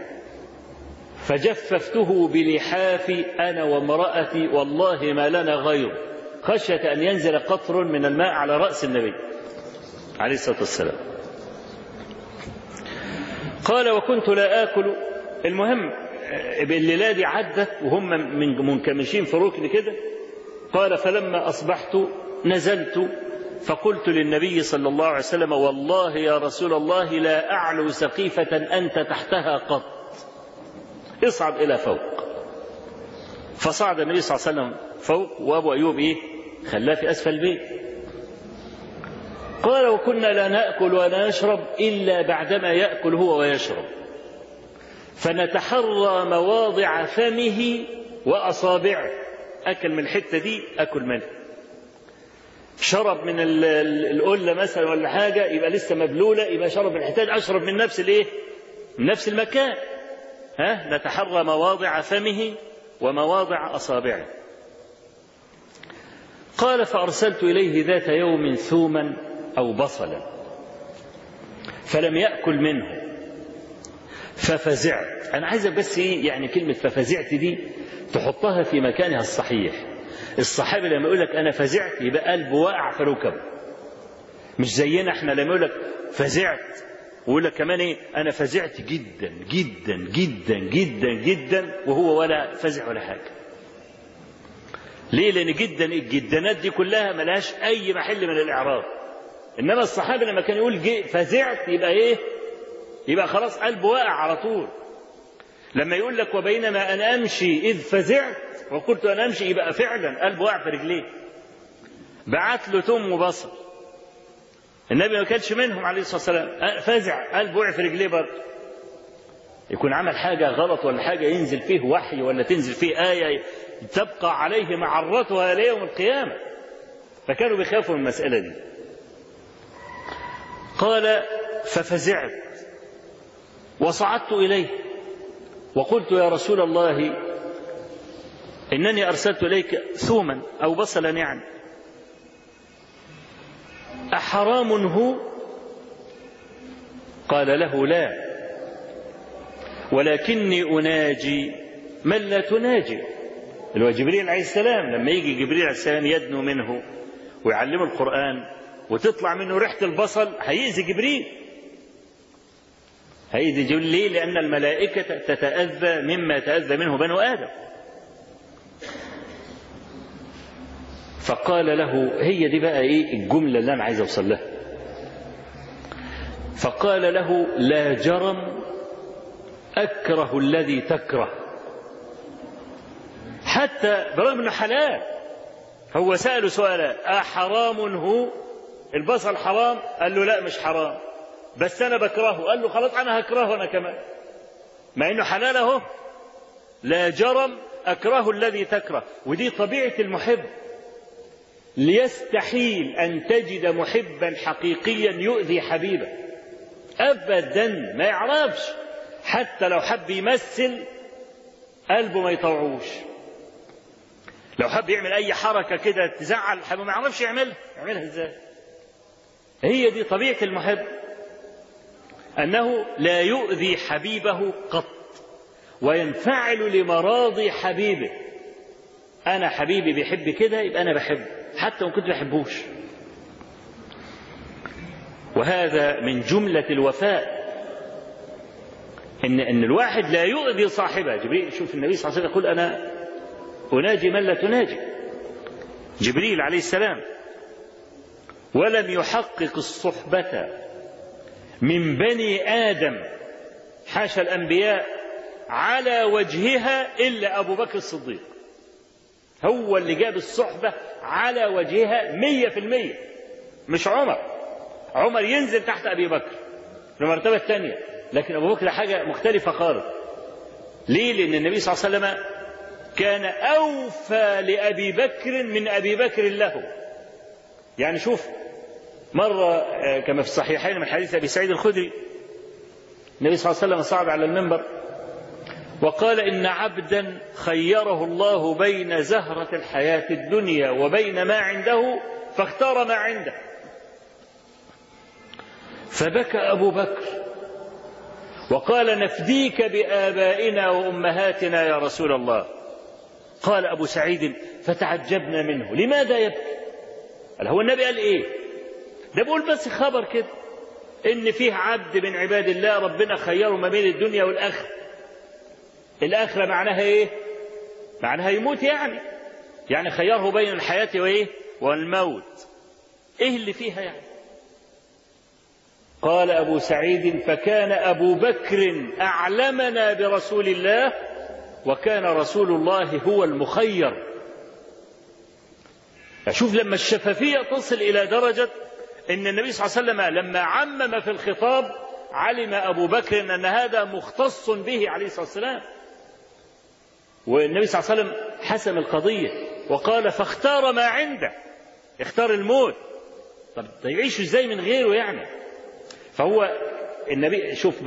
فجففته بلحافي أنا وامرأتي والله ما لنا غيره، خشية أن ينزل قطر من الماء على رأس النبي عليه الصلاة والسلام. قال وكنت لا آكل. المهم الليلة دي عدت وهم منكمشين في ركن كده. قال فلما أصبحت نزلت فقلت للنبي صلى الله عليه وسلم والله يا رسول الله لا أعلو سقيفة أنت تحتها قط، اصعد إلى فوق. فصعد النبي صلى الله عليه وسلم فوق، وأبو أيوب إيه؟ خلاه في أسفل البيت. قال وكنا لا نأكل ولا نشرب إلا بعدما يأكل هو ويشرب، فنتحرى مواضع فمه وأصابعه، أكل من الحتة دي أكل منها، شرب من القلة مثلا ولا حاجة يبقى لسه مبلولة، يبقى شرب من الحتة، أشرب من نفس الإيه؟ من نفس المكان. نتحرى مواضع فمه ومواضع أصابعه. قال فأرسلت إليه ذات يوم ثوما أو بصلا فلم يأكل منه ففزعت. أنا عايزك بس إيه يعني كلمة ففزعت دي تحطها في مكانها الصحيح. الصحابي لما يقول لك أنا فزعت يبقى قلبه واقع في ركبه، مش زينا احنا لما يقول لك فزعت ويقول لك كمان ايه أنا فزعت جدا جدا جدا جدا جدا وهو ولا فزع ولا حاجة. ليه؟ لأن جدا الجدانات دي كلها ملهاش أي محل من الإعراب. إنما الصحابي لما كان يقول فزعت يبقى إيه؟ يبقى خلاص قلبه واقع على طول. لما يقول لك وبينما أنا أمشي إذ فزعت وقلت أنا أمشي يبقى فعلا قلبه واقع في رجليه. بعت له توم وبصل، النبي ما كانش منهم عليه الصلاة والسلام، فزع قلبه واقع في رجليه برضه. يكون عمل حاجة غلط ولا حاجة ينزل فيه وحي ولا تنزل فيه آية تبقى عليه معرتها ليوم القيامة، فكانوا بيخافوا من المسألة دي. قال ففزعت وصعدت إليه وقلت يا رسول الله إنني أرسلت إليك ثوما أو بصلا، يعني أحرام هو؟ قال له لا، ولكني أناجي من لا تناجي. اللي هو جبريل عليه السلام. لما يجي جبريل عليه السلام يدنو منه ويعلمه القرآن وتطلع منه ريحة البصل هيأذي جبريل. هيأذي جبريل ليه؟ لأن الملائكة تتأذى مما يتأذى منه بنو آدم. فقال له، هي دي بقى ايه الجملة اللي أنا عايز أوصل لها. فقال له: لا جرم أكره الذي تكره. حتى برغم أنه حلال، هو سأله سؤالا: أحرام هو؟ البصل حرام؟ قال له: لا مش حرام، بس أنا بكرهه. قال له: خلاص أنا هكرهه أنا كمان، مع أنه حلال أهو. لا جرم أكره الذي تكره. ودي طبيعة المحب، ليستحيل أن تجد محبا حقيقيا يؤذي حبيبه أبدا، ما يعرفش. حتى لو حب يمثل قلبه ما يطوعوش، لو حب يعمل أي حركة كده تزعل حبيبه ما يعرفش يعملها إزاي. هي دي طبيعة المحب، أنه لا يؤذي حبيبه قط وينفعل لمراضي حبيبه. أنا حبيبي بيحب كده يبقى أنا بحبه حتى وإن كنت ما بحبوش. وهذا من جملة الوفاء، إن الواحد لا يؤذي صاحبه. جبريل، شوف النبي صلى الله عليه وسلم يقول: أنا أناجي من لا تناجي، جبريل عليه السلام. ولم يحقق الصحبة من بني آدم، حاشا الأنبياء، على وجهها إلا أبو بكر الصديق. هو اللي جاب الصحبة على وجهها 100%، مش عمر ينزل تحت أبي بكر المرتبة الثانية، لكن أبو بكر حاجة مختلفة خالص. ليه؟ لأن النبي صلى الله عليه وسلم كان أوفى لأبي بكر من أبي بكر له. يعني شوف، مرة كما في الصحيحين من حديث أبي سعيد الخدري، النبي صلى الله عليه وسلم صعد على المنبر وقال: إن عبدا خيره الله بين زهرة الحياة الدنيا وبين ما عنده فاختار ما عنده. فبكى أبو بكر وقال: نفديك بآبائنا وأمهاتنا يا رسول الله. قال أبو سعيد: فتعجبنا منه، لماذا يبكي؟ قال: هو النبي قال إيه؟ ده بقول بس خبر كده إن فيه عبد من عباد الله ربنا خيره ما بين الدنيا والآخرة. الآخرة معناها إيه؟ معناها يموت، يعني خيره بين الحياة وإيه؟ والموت. إيه اللي فيها يعني؟ قال أبو سعيد: فكان أبو بكر أعلمنا برسول الله، وكان رسول الله هو المخير. أشوف لما الشفافية تصل إلى درجة إن النبي صلى الله عليه وسلم لما عمم في الخطاب علم أبو بكر أن هذا مختص به عليه الصلاة والسلام، والنبي صلى الله عليه وسلم حسم القضية وقال: فاختار ما عنده، اختار الموت. طب يعيشوا ازاي من غيره يعني؟ فهو النبي، شوف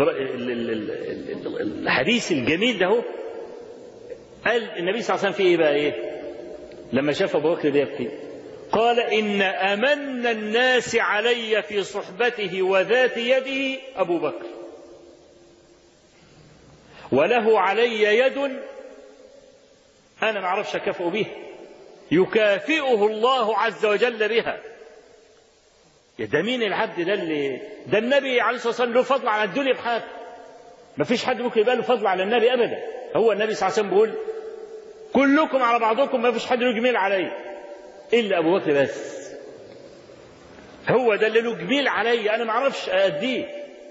الحديث الجميل ده هو قال النبي صلى الله عليه وسلم فيه ايه بقى؟ ايه لما شاف ابو بكر يبكي؟ قال: إن أمن الناس علي في صحبته وذات يده أبو بكر، وله علي يد أنا ما أعرفش أكافئ به، يكافئه الله عز وجل بها. ده مين العبد ده؟ ده النبي عليه الصلاة والسلام له فضل على الدنيا بحاجة، ما فيش حد ممكن يبقى له فضل على النبي أبدا. هو النبي صلى الله عليه وسلم بيقول: كلكم على بعضكم، ما فيش حد له جميل علي إلا أبو بكر بس، هو ده اللي له جميل علي، أنا ما أعرفش أؤديه،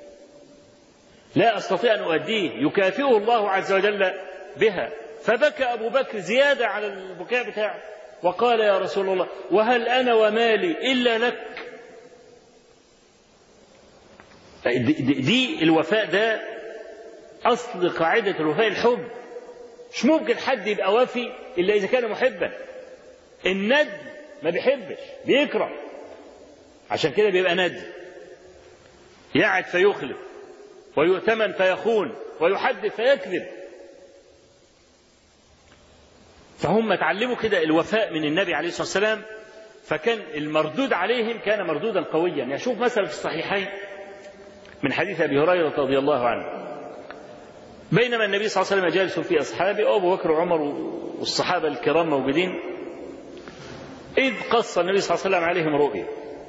لا أستطيع أن أؤديه، يكافئه الله عز وجل بها. فبكى أبو بكر زيادة على البكاء بتاعه وقال: يا رسول الله، وهل أنا ومالي إلا لك؟ دي الوفاء، ده أصل قاعدة الوفاء، الحب. مش ممكن حد يبقى وافي إلا إذا كان محبا. الند ما بيحبش، بيكره، عشان كده بيبقى ند، يعد فيخلف، ويؤتمن فيخون، ويحدث فيكذب. فهم اتعلموا كده الوفاء من النبي عليه الصلاة والسلام، فكان المردود عليهم كان مردودا قويا. يعني شوف مثلا في الصحيحين من حديث أبي هريرة رضي الله عنه بينما النبي صلى الله عليه وسلم جالس في أصحابه، أبو بكر وعمر والصحابة الكرام موجودين، إذ قص النبي صلى الله عليه وسلم عليهم رؤيا.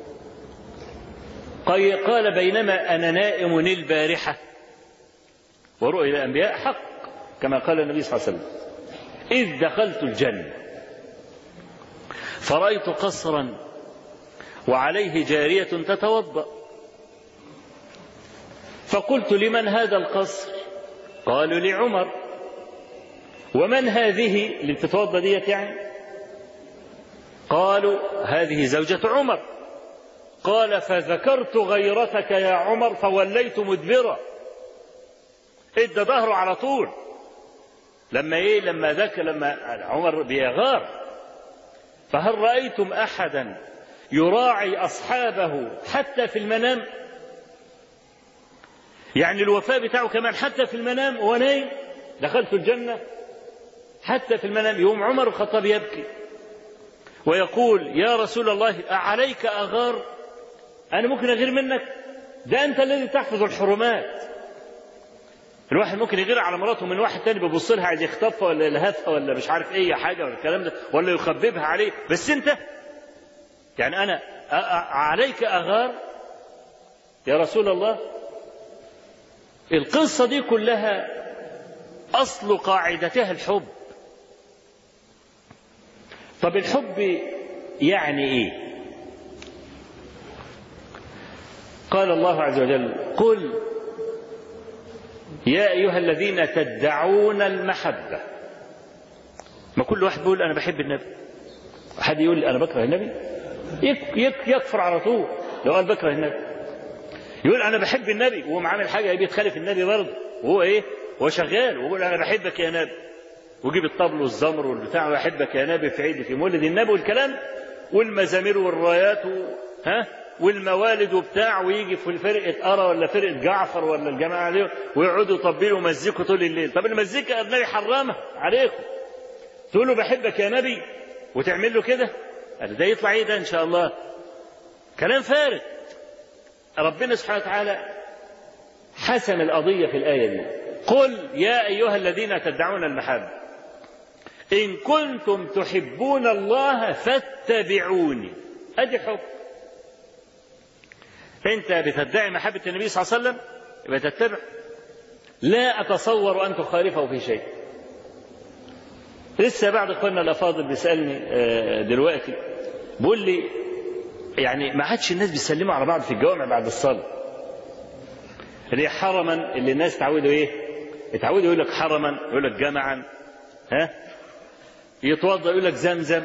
قال بينما أنا نائم البارحة، ورؤيا الأنبياء حق كما قال النبي صلى الله عليه وسلم، إذ دخلت الجنة فرأيت قصرا وعليه جارية تتوضأ، فقلت لمن هذا القصر؟ قالوا لعمر. ومن هذه اللي بتتوضأ ديت يعني؟ قالوا هذه زوجة عمر. قال فذكرت غيرتك يا عمر فوليت مدبرا، ادى ظهره على طول. لما عمر بيغار. فهل رأيتم أحدا يراعي أصحابه حتى في المنام؟ يعني الوفاء بتاعه كمان حتى في المنام وهو نايم، دخلت الجنة حتى في المنام. يوم عمر الخطاب يبكي ويقول يا رسول الله أعليك أغار؟ أنا ممكن أغير منك؟ ده أنت الذي تحفظ الحرمات. الواحد ممكن يغير على مراته من واحد تاني بيبص لها عايز يخطفها ولا يلهفها ولا مش عارف ايه حاجه ولا الكلام ده، ولا يخببها عليه، بس انت يعني انا عليك اغار يا رسول الله؟ القصه دي كلها اصل قاعدتها الحب. طب الحب يعني ايه؟ قال الله عز وجل قل يا أيها الذين تدعون المحبة. ما كل واحد بيقول أنا بحب النبي، حد يقول أنا بكره النبي يكفر على طول. لو قال بكره النبي يقول أنا بحب النبي وهو عامل حاجة بيتخالف النبي برضه، وهو إيه؟ هو شغال ويقول أنا بحبك يا نبي، ويجيب الطبل والزمر والبتاع ويحبك يا نبي في عيد في مولد النبي والكلام والمزامير والرايات والموالد وبتاع، ويجي في فرقة أرى ولا فرقة جعفر ولا الجماعة دي ويقعدوا يطبلوا ومزيكوا طول الليل. طب المزيكا النبي حرمها عليكم، تقول له بحبك يا نبي وتعمل له كده؟ ده يطلع ايه ده ان شاء الله؟ كلام فارغ. ربنا سبحانه وتعالى حسم القضية في الآية دي. قل يا أيها الذين تدعون المحبة إن كنتم تحبون الله فاتبعوني. أدي حب. أنت بتدعي محبة النبي صلى الله عليه وسلم يبقى تتبع. لا أتصور أن تخالفه في شيء. لسه بعض إخواننا الأفاضل بيسألني دلوقتي بيقول لي يعني ما عادش الناس بيسلموا على بعض في الجوامع بعد الصلاة، اللي حرما اللي الناس تعودوا ايه؟ يتعودوا يقول لك حرما، يقول لك جمعا، ها؟ يتوضا يقول لك زمزم.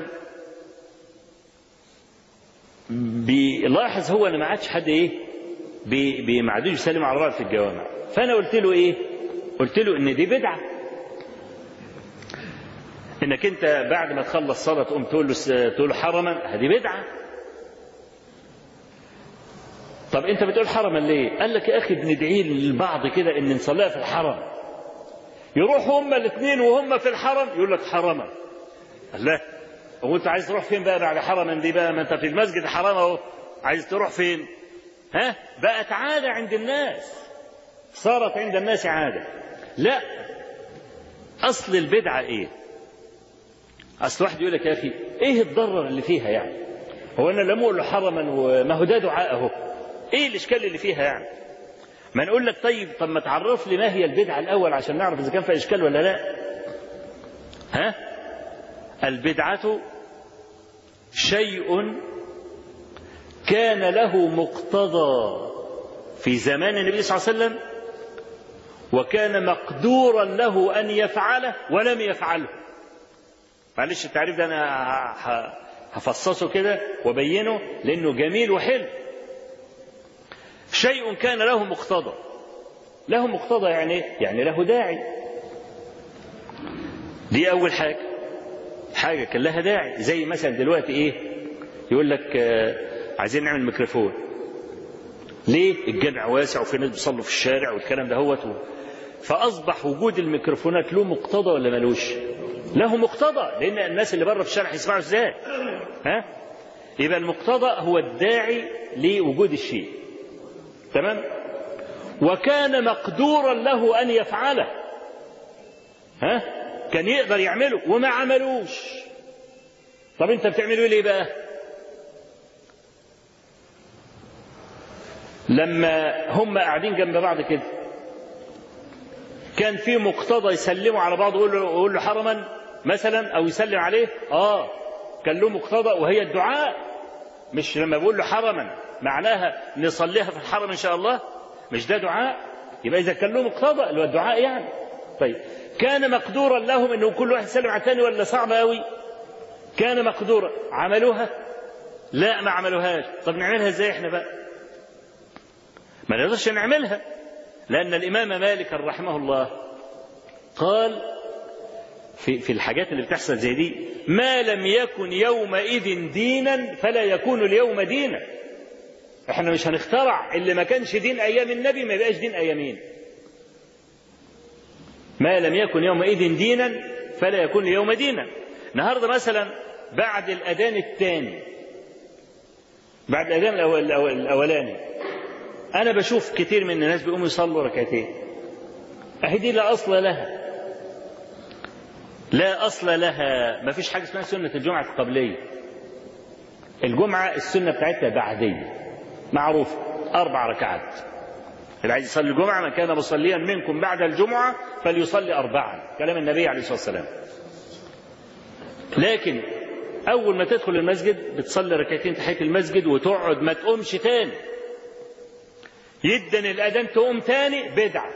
بيلاحظ هو ان ما عادش حد ايه؟ ما عادوش يسلموا على بعض في الجوامع. فانا قلت له ايه؟ قلت له ان دي بدعه. انك انت بعد ما تخلص صلاه تقوم تقول له حرما، هذه بدعه. طب انت بتقول حرما ليه؟ قال لك يا اخي بندعي للبعض كده ان نصليها في الحرم. يروحوا هما الاثنين وهم في الحرم يقول لك حرما. لا، هو انت عايز تروح فين بقى بعد حرما دي بقى؟ ما انت في المسجد الحرام اهو، عايز تروح فين؟ ها؟ بقت عاده عند الناس، صارت عند الناس عاده. لا، اصل البدعه ايه؟ اصل واحد يقول لك يا اخي ايه الضرر اللي فيها يعني؟ هو انا لما اقول له حرما وما هو ده دعاء اهو، ايه الاشكال اللي فيها يعني؟ ما نقول لك طب ما تعرف لي ما هي البدعه الاول عشان نعرف اذا كان فيها اشكال ولا لا. ها؟ البدعه شيء كان له مقتضى في زمان النبي صلى الله عليه وسلم، وكان مقدورا له ان يفعله ولم يفعله. معلش التعريف ده انا هفصصه كده وبينه لانه جميل وحلو. شيء كان له مقتضى. له مقتضى يعني له داعي. دي أول حاجة كان لها داعي. زي مثلا دلوقتي إيه؟ يقول لك عايزين نعمل ميكروفون. ليه؟ الجامع واسع وفي ناس بيصلوا في الشارع والكلام ده هو. فأصبح وجود الميكروفونات له مقتضى ولا ملوش؟ له مقتضى، لأن الناس اللي بره في الشارع يسمعوا إزاي؟ ها؟ يبقى المقتضى هو الداعي لوجود الشيء. تمام؟ وكان مقدورا له أن يفعله. كان يقدر يعمله وما عملوش. طب انت بتعملوا ليه بقى؟ لما هم قاعدين جنب بعض كده كان في مقتضى يسلموا على بعض ويقول له حرما مثلا او يسلم عليه، كان له مقتضى وهي الدعاء. مش لما بقول له حرما معناها نصليها في الحرم ان شاء الله، مش ده دعاء؟ يبقى اذا كان له مقتضى اللي هو الدعاء يعني. طيب كان مقدورا لهم انه كل واحد يسلم على الثاني ولا صعب قوي؟ كان مقدورا. عملوها؟ لا ما عملوهاش. طب نعملها ازاي احنا بقى؟ ما نقدرش نعملها، لأن الإمام مالك رحمه الله قال في الحاجات اللي بتحصل زي دي: ما لم يكن يومئذ دينا فلا يكون اليوم دينا. احنا مش هنخترع اللي ما كانش دين أيام النبي ما يبقاش دين أيامين. ما لم يكن يومئذ دينا فلا يكون اليوم دينا. النهارده مثلا بعد الأذان الثاني، بعد الأذان الأولاني، أنا بشوف كتير من الناس بيقوموا يصلوا ركعتين. دي لا أصل لها، لا أصل لها. ما فيش حاجة اسمها سنة الجمعة القبلية. الجمعة السنة بتاعتها بعدية معروفة، 4 ركعات. اللي عايز يصلي الجمعة: من كان مصليا منكم بعد الجمعة فليصلي 4، كلام النبي عليه الصلاة والسلام. لكن أول ما تدخل المسجد بتصلي ركعتين تحية المسجد وتقعد ما تقومش تاني. يدن الأذان تقوم تاني، بدعة.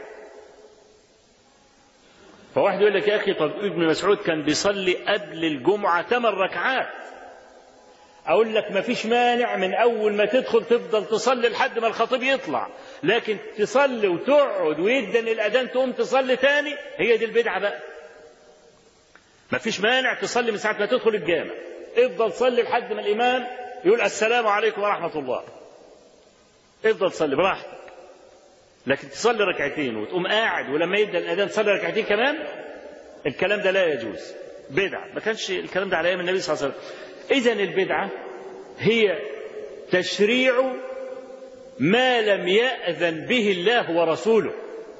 فواحد يقول لك: يا أخي طب ابن مسعود كان بيصلي قبل الجمعة 8 ركعات. أقول لك ما فيش مانع من أول ما تدخل تفضل تصلي لحد ما الخطيب يطلع، لكن تصلي وتقعد ويدن الأذان تقوم تصلي تاني، هي دي البدعة بقى. ما فيش مانع تصلي من ساعة ما تدخل الجامع، افضل صلي لحد ما الإمام يقول السلام عليكم ورحمة الله، افضل صلي براحتك. لكن تصلي ركعتين وتقوم قاعد ولما يبدأ الأذان تصلي ركعتين كمان، الكلام ده لا يجوز، بدعة. ما كانش الكلام ده على أيام النبي صلى الله عليه وسلم. إذن البدعة هي تشريع ما لم يأذن به الله ورسوله.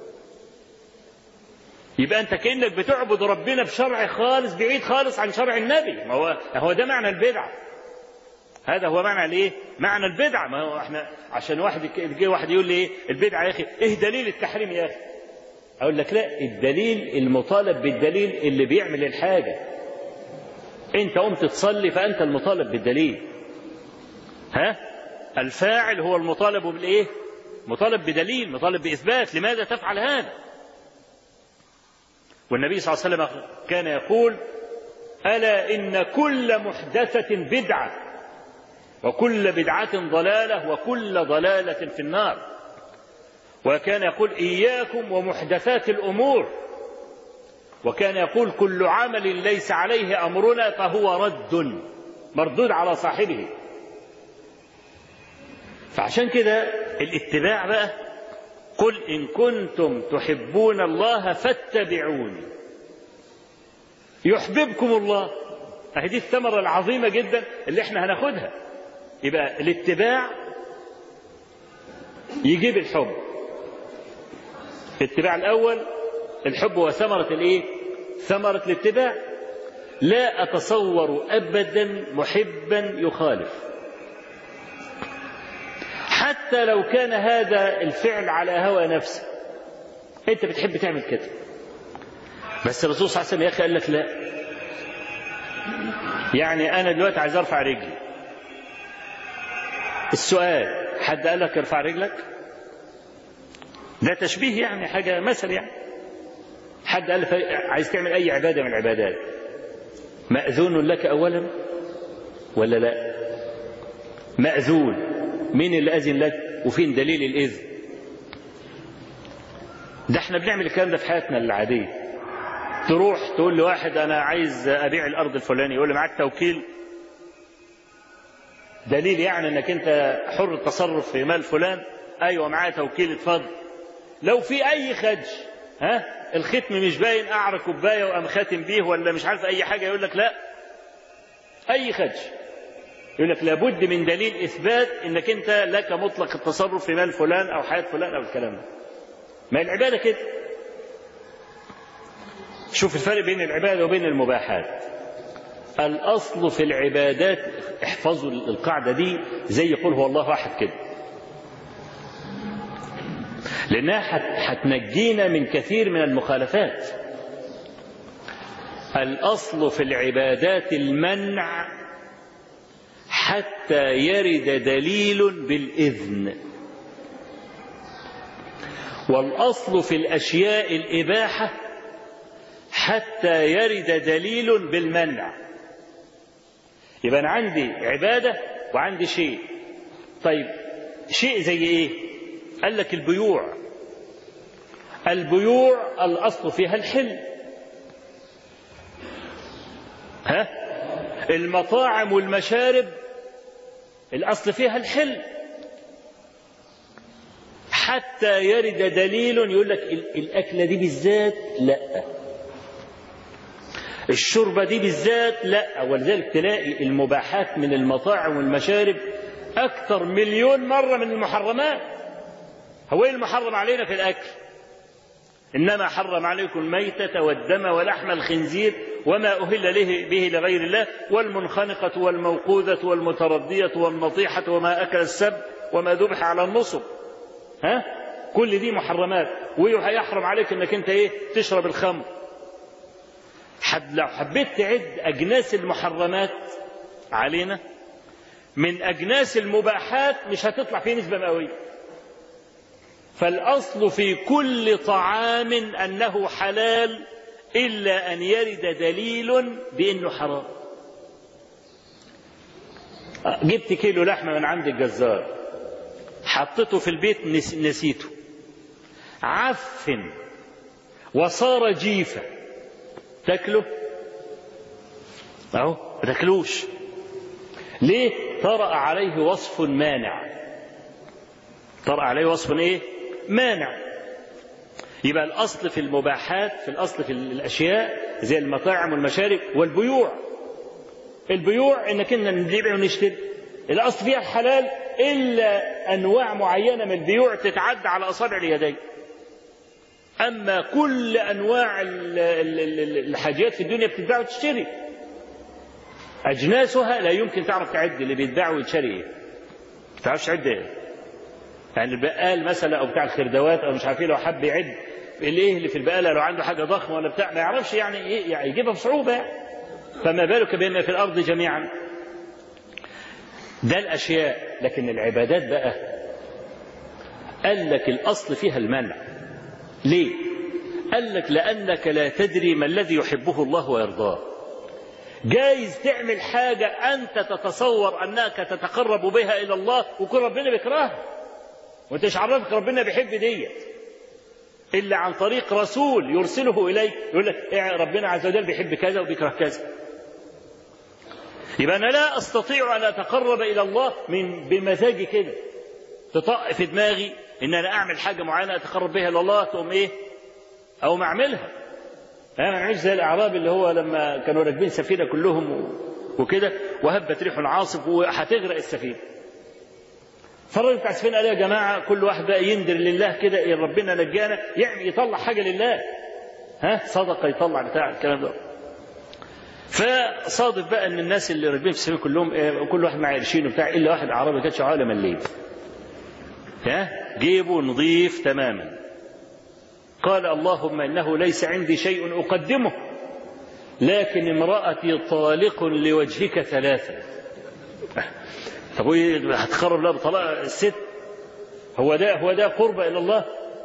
يبقى أنت كأنك بتعبد ربنا بشرع خالص بعيد خالص عن شرع النبي. ما هو ده معنى البدعة. هذا هو معنى الايه؟ معنى البدعة. ما هو احنا عشان واحد يقول لي ايه البدعة يا اخي؟ ايه دليل التحريم يا اخي؟ اقول لك لا، الدليل المطالب بالدليل اللي بيعمل الحاجة. انت قمت تصلي فانت المطالب بالدليل. الفاعل هو المطالب بالايه؟ مطالب بدليل، مطالب باثبات لماذا تفعل هذا. والنبي صلى الله عليه وسلم كان يقول: ألا إن كل محدثة بدعة وكل بدعة ضلالة وكل ضلالة في النار. وكان يقول: إياكم ومحدثات الأمور. وكان يقول: كل عمل ليس عليه أمرنا فهو رد، مردود على صاحبه. فعشان كده الاتباع بقى: قل إن كنتم تحبون الله فاتبعوني يحببكم الله. دي الثمرة العظيمة جدا اللي احنا هناخدها. يبقى الاتباع يجيب الحب. الاتباع الأول الحب هو ثمرة الايه؟ ثمرة الاتباع. لا أتصور أبدا محبا يخالف، حتى لو كان هذا الفعل على هوى نفسه. انت بتحب تعمل كده، بس الرسول صلى الله عليه وسلم يا اخي قال لك لا. يعني انا دلوقتي عايز ارفع رجلي، السؤال: حد قال لك ارفع رجلك؟ ده تشبيه يعني، حاجة مثل يعني. حد قال لك عايز تعمل اي عبادة من العبادات، مأذون لك اولا ولا لا؟ مأذون. مين اللي أذن لك؟ وفين دليل الإذن؟ ده احنا بنعمل الكلام ده في حياتنا العادية. تروح تقول لواحد: أنا عايز أبيع الأرض الفلانية، يقول له: معاك توكيل؟ دليل يعني أنك أنت حر التصرف في مال فلان؟ أيوة معايا توكيل، اتفضل. لو في أي خدش، الختم مش باين، أعرى كوباية وأم خاتم بيه ولا مش عارف أي حاجة، يقول لك لا. أي خدش يقول لك لابد من دليل إثبات أنك أنت لك مطلق التصرف في مال فلان أو حياة فلان أو الكلام ده. ما العبادة كده. شوف الفرق بين العبادة وبين المباحات. الأصل في العبادات، احفظوا القاعدة دي زي يقول هو الله واحد كده، لأنها هتنجينا من كثير من المخالفات. الأصل في العبادات المنع حتى يرد دليل بالإذن، والأصل في الأشياء الإباحة حتى يرد دليل بالمنع. يبقى أنا عندي عبادة وعندي شيء. طيب شيء زي إيه؟ قال لك البيوع. البيوع الأصل فيها الحل. المطاعم والمشارب الأصل فيها الحل، حتى يرد دليل يقول لك الأكلة دي بالذات لا، الشربة دي بالذات لا. ولذلك تلاقي المباحات من المطاعم والمشارب أكثر مليون مرة من المحرمات. هو إيه المحرم علينا في الأكل؟ إنما حرم عليكم الميتة والدم ولحم الخنزير وما أهل به لغير الله والمنخنقة والموقوذة والمتردية والنطيحة وما أكل السبع وما ذبح على النصب. كل دي محرمات، ويحرم عليك انك انت تشرب الخمر. لو حبيت تعد أجناس المحرمات علينا من أجناس المباحات مش هتطلع فيه نسبة مئوية. فالأصل في كل طعام أنه حلال إلا أن يرد دليل بأنه حرام. جبت كيلو لحمة من عند الجزار، حطيته في البيت نسيته، عفن وصار جيفة، تاكله؟ أهو ما تاكلوش. ليه؟ طرأ عليه وصف مانع. طرأ عليه وصف مانع. يبقى الأصل في المباحات، في الأصل في الأشياء زي المطاعم والمشارب والبيوع. البيوع إنك إننا نبيع ونشتري، الأصل فيها الحلال إلا أنواع معينة من البيوع تتعدى على أصابع اليدين. أما كل أنواع الحاجات في الدنيا بتتباع وتشتري، أجناسها لا يمكن تعرف تعد اللي بيتباع ويتشري إيه. ما تعرفش تعد إيه. يعني البقال مثلا أو بتاع الخردوات أو مش عارف إيه، لو حب يعد اللي في البقالة لو عنده حاجة ضخمة ولا بتاع ما يعرفش يعني إيه، يعني يجيبها بصعوبة. فما بالك بما في الأرض جميعا. ده الأشياء. لكن العبادات بقى قال لك الأصل فيها المنع. ليه؟ قال لك لأنك لا تدري ما الذي يحبه الله ويرضاه. جايز تعمل حاجة أنت تتصور أنك تتقرب بها إلى الله وكل ربنا بيكرهها، وانت مش عارف ربنا بيحب ديت إلا عن طريق رسول يرسله إليك يقول لك ربنا عز وجل بيحب كذا وبيكره كذا. يبقى أنا لا أستطيع أن أتقرب إلى الله بمزاجي كده، تطق في دماغي إن أنا أعمل حاجة معينة أتقرب بها إلى الله، تقوم أو ما أعملها. أنا نعيش زي الأعراب اللي هو لما كانوا راكبين سفينة كلهم وكده وهبت ريح عاصف وهتغرق السفينة. فالراجل بتاع السفينة قال يا جماعة كل واحد بقى يندر لله كده إن ربنا نجانا، يعني يطلع حاجة لله، صدقة يطلع بتاع الكلام ده. فصادف بقى ان الناس اللي راكبين في السفينه كلهم كل واحد معاه قرشين وبتاع، الا واحد اعرابي كانش عاله مليم، جيبه نظيف تماما. قال اللهم انه ليس عندي شيء اقدمه، لكن امرأتي طالق لوجهك ثلاثة. طب هتقرب لها بطلاق الست؟ هو ده قرب الى الله؟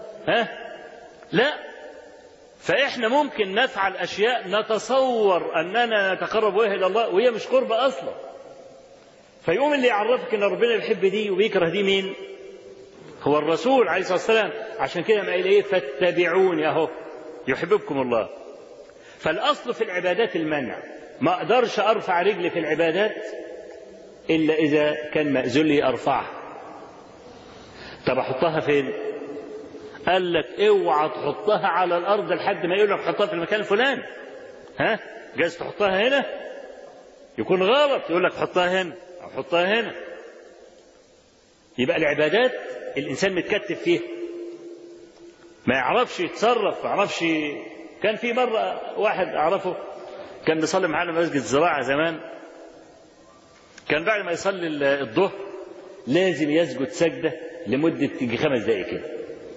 لا. فإحنا ممكن نفعل أشياء نتصور أننا نتقرب بها إلى الله وهي مش قربة أصلا. فيقوم اللي يعرفك أن ربنا بيحب دي وبيكره دي مين؟ هو الرسول عليه الصلاة والسلام. عشان كده ما قال فاتبعوني أهو يحببكم الله. فالأصل في العبادات المنع. ما أقدرش أرفع رجلي في العبادات إلا إذا كان مأذون لي أرفعها. طب أحطها فين؟ قال لك اوعى تحطها على الارض لحد ما يقول لك حطها في المكان الفلاني. جايز تحطها هنا يكون غلط، يقول لك حطها هنا او حطها هنا. يبقى العبادات الانسان متكتف فيها، ما يعرفش يتصرف، ما يعرفش كان في مرة واحد أعرفه كان بيصلي معانا مسجد الزراعة زمان، كان بعد ما يصلي الظهر لازم يسجد سجدة لمدة 5 دقائق كده.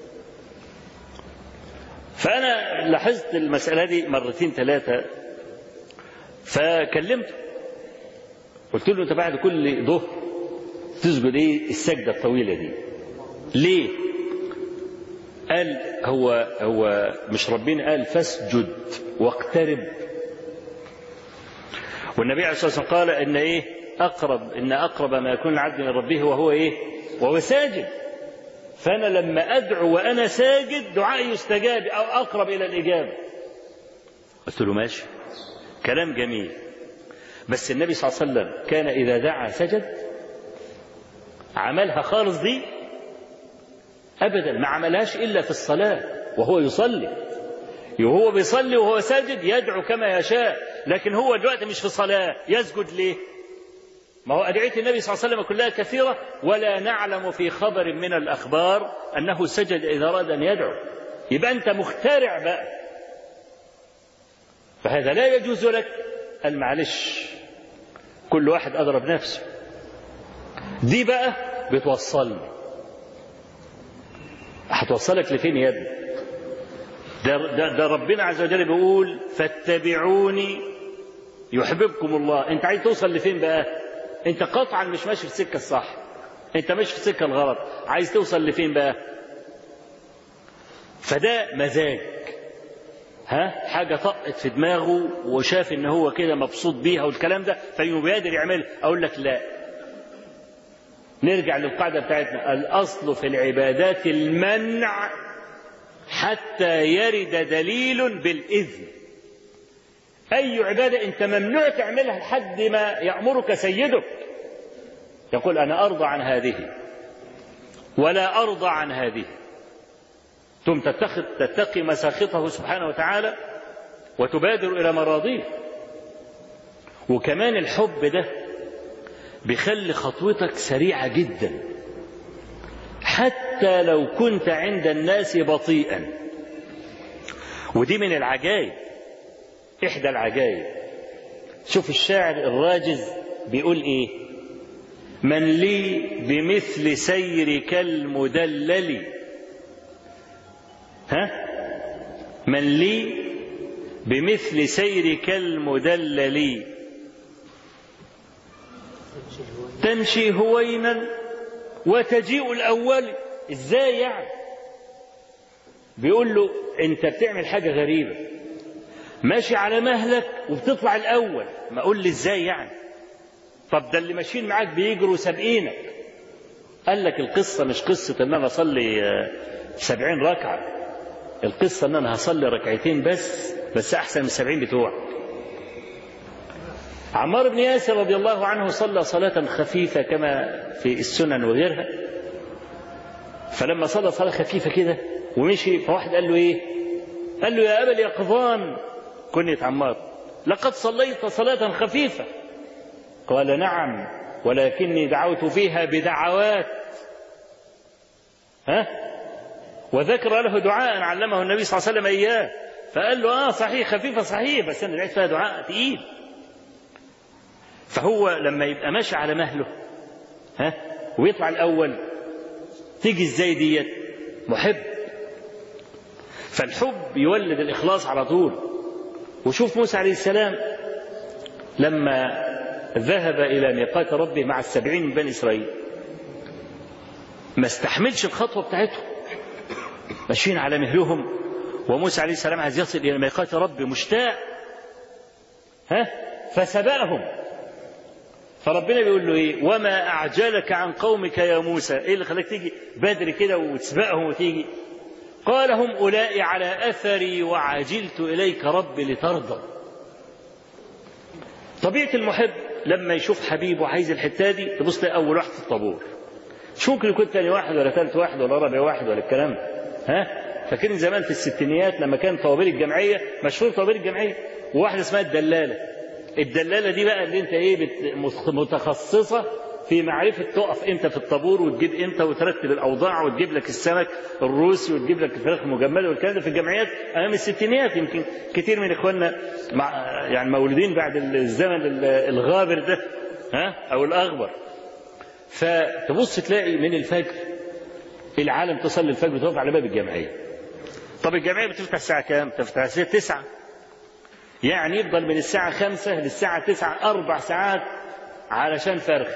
فأنا لاحظت المسألة دي 2 3 فكلمته قلت له أنت بعد كل ظهر تسجد إيه السجدة الطويلة دي ليه؟ قال هو مش ربنا قال فاسجد واقترب، والنبي عليه الصلاة والسلام قال إن أقرب ما يكون العبد من ربه وهو ساجد. فأنا لما أدعو وأنا ساجد دعائي يستجاب أو أقرب إلى الإجابة. قلت له ماشي كلام جميل، بس النبي صلى الله عليه وسلم كان إذا دعا سجد؟ عملها خالص دي؟ أبدا، ما عملهاش إلا في الصلاة وهو يصلي، وهو بيصلي وهو ساجد يدعو كما يشاء، لكن هو دلوقتي مش في صلاة يسجد ليه؟ ما هو أدعية النبي صلى الله عليه وسلم كلها كثيرة، ولا نعلم في خبر من الأخبار أنه سجد إذا أراد أن يدعو. يبقى أنت مخترع بقى، فهذا لا يجوز لك. قال معلش كل واحد أضرب نفسه. دي بقى بتوصلني، هتوصلك لفين يا ابني؟ ده ربنا عز وجل بيقول فاتبعوني يحببكم الله. انت عايز توصل لفين بقى؟ انت قطعا مش ماشي في السكه الصح، انت ماشي في السكه الغلط. عايز توصل لفين بقى؟ فده مزاج، حاجه طقت في دماغه وشاف ان هو كده مبسوط بيها والكلام ده فيبادر يعمل. اقول لك لا، نرجع للقاعده بتاعتنا، الاصل في العبادات المنع حتى يرد دليل بالاذن. أي عبادة أنت ممنوع تعملها لحد ما يأمرك سيدك، يقول أنا أرضى عن هذه ولا أرضى عن هذه، ثم تتقي مساخطه سبحانه وتعالى وتبادر إلى مراضيه. وكمان الحب ده بيخلي خطوتك سريعة جدا حتى لو كنت عند الناس بطيئا. ودي من العجائب، إحدى العجائب. شوف الشاعر الراجز بيقول إيه؟ من لي بمثل سيرك المدلل، من لي بمثل سيرك المدلل تمشي هوينا وتجيء الأول. إزاي يعني؟ بيقول له أنت بتعمل حاجة غريبة، ماشي على مهلك وبتطلع الأول. ما أقول لي إزاي يعني؟ طب ده اللي ماشيين معاك بيجروا سابقينك. قال لك القصة مش قصة أن أنا أصلي 70 ركعة، القصة أن أنا هصلي 2 ركعتين بس أحسن من 70 بتوعك. عمار بن ياسر رضي الله عنه صلى صلاة خفيفة كما في السنن وغيرها، فلما صلى صلاة خفيفة كده ومشي فواحد قال له إيه؟ قال له يا أبا اليقظان، كنية عمار، لقد صليت صلاة خفيفة. قال نعم ولكني دعوت فيها بدعوات. وذكر له دعاء علمه النبي صلى الله عليه وسلم إياه، فقال له صحيح خفيفة صحيح، بس أنا دعيت فيها دعاء تقيل. فهو لما يبقى ماشي على مهله ويطلع الأول، تيجي ازاي ديت؟ محب، فالحب يولد الإخلاص على طول. وشوف موسى عليه السلام لما ذهب إلى ميقات ربه مع 70 من بني إسرائيل، ما استحملش الخطوة بتاعتهم، ماشيين على مهلهم، وموسى عليه السلام عايز يصل إلى ميقات ربه مشتاق، فسبقهم. فربنا بيقول له ايه؟ وما اعجلك عن قومك يا موسى، ايه اللي خلاك تيجي بدري كده وتسبقهم وتيجي؟ قال هم اولئك على اثري وعجلت اليك ربي لترضى. طبيعة المحب لما يشوف حبيبه عايز الحته دي، تبص تلاقي اول واحد في الطابور، مش ممكن يكون ثاني واحد ولا ثالث واحد ولا رابع واحد ولا الكلام ده. فاكرين زمان في الستينيات لما كان طوابير الجمعيه، مشهور طوابير الجمعيه، وواحده اسمها الدلاله. الدلالة دي بقى اللي انت متخصصة في معرفة تقف امتى في الطابور وتجيب امتى وترتب الأوضاع وتجيب لك السمك الروسي وتجيب لك الفراخ المجمدة والكلام ده في الجامعات أمام الستينات. يمكن كتير من إخواننا يعني مولودين بعد الزمن الغابر ده أو الأغبر. فتبص تلاقي من الفجر العالم تصلي الفجر تقف على باب الجامعية. طب الجامعية بتفتح الساعة كام؟ بتفتح الساعة 9، يعني يفضل من الساعة 5 للساعة 9 4 ساعات علشان فرخ.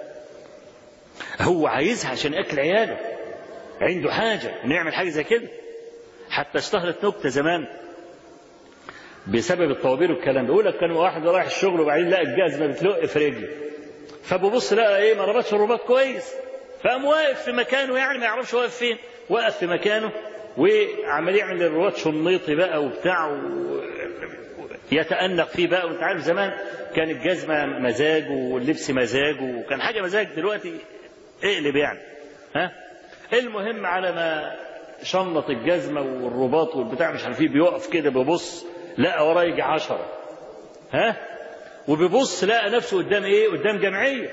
هو عايزها عشان أكل عياله، عنده حاجة نعمل حاجة زي كده. حتى اشتهرت نكتة زمان بسبب الطوابير والكلام ده، يقول لك كان واحد رايح الشغل وبعدين لقى الجزمة بتلق في رجله، فببص لقى ما ربطش الرباط كويس، فقام واقف في مكانه، يعني ما يعرفش واقف فين، وقف في مكانه وعمل يعمل الرباط شنيطي بقى وبتاع يتأنق فيه بقى. وانت عارف زمان كان الجزمة مزاج واللبس مزاج وكان حاجة مزاج، دلوقتي اقلب يعني. المهم على ما شنط الجزمة والرباط والبتاع مش عارف ايه، بيقف كده بيبص لقى وراه يجي 10 وبيبص لقى نفسه قدام ايه؟ قدام جمعية.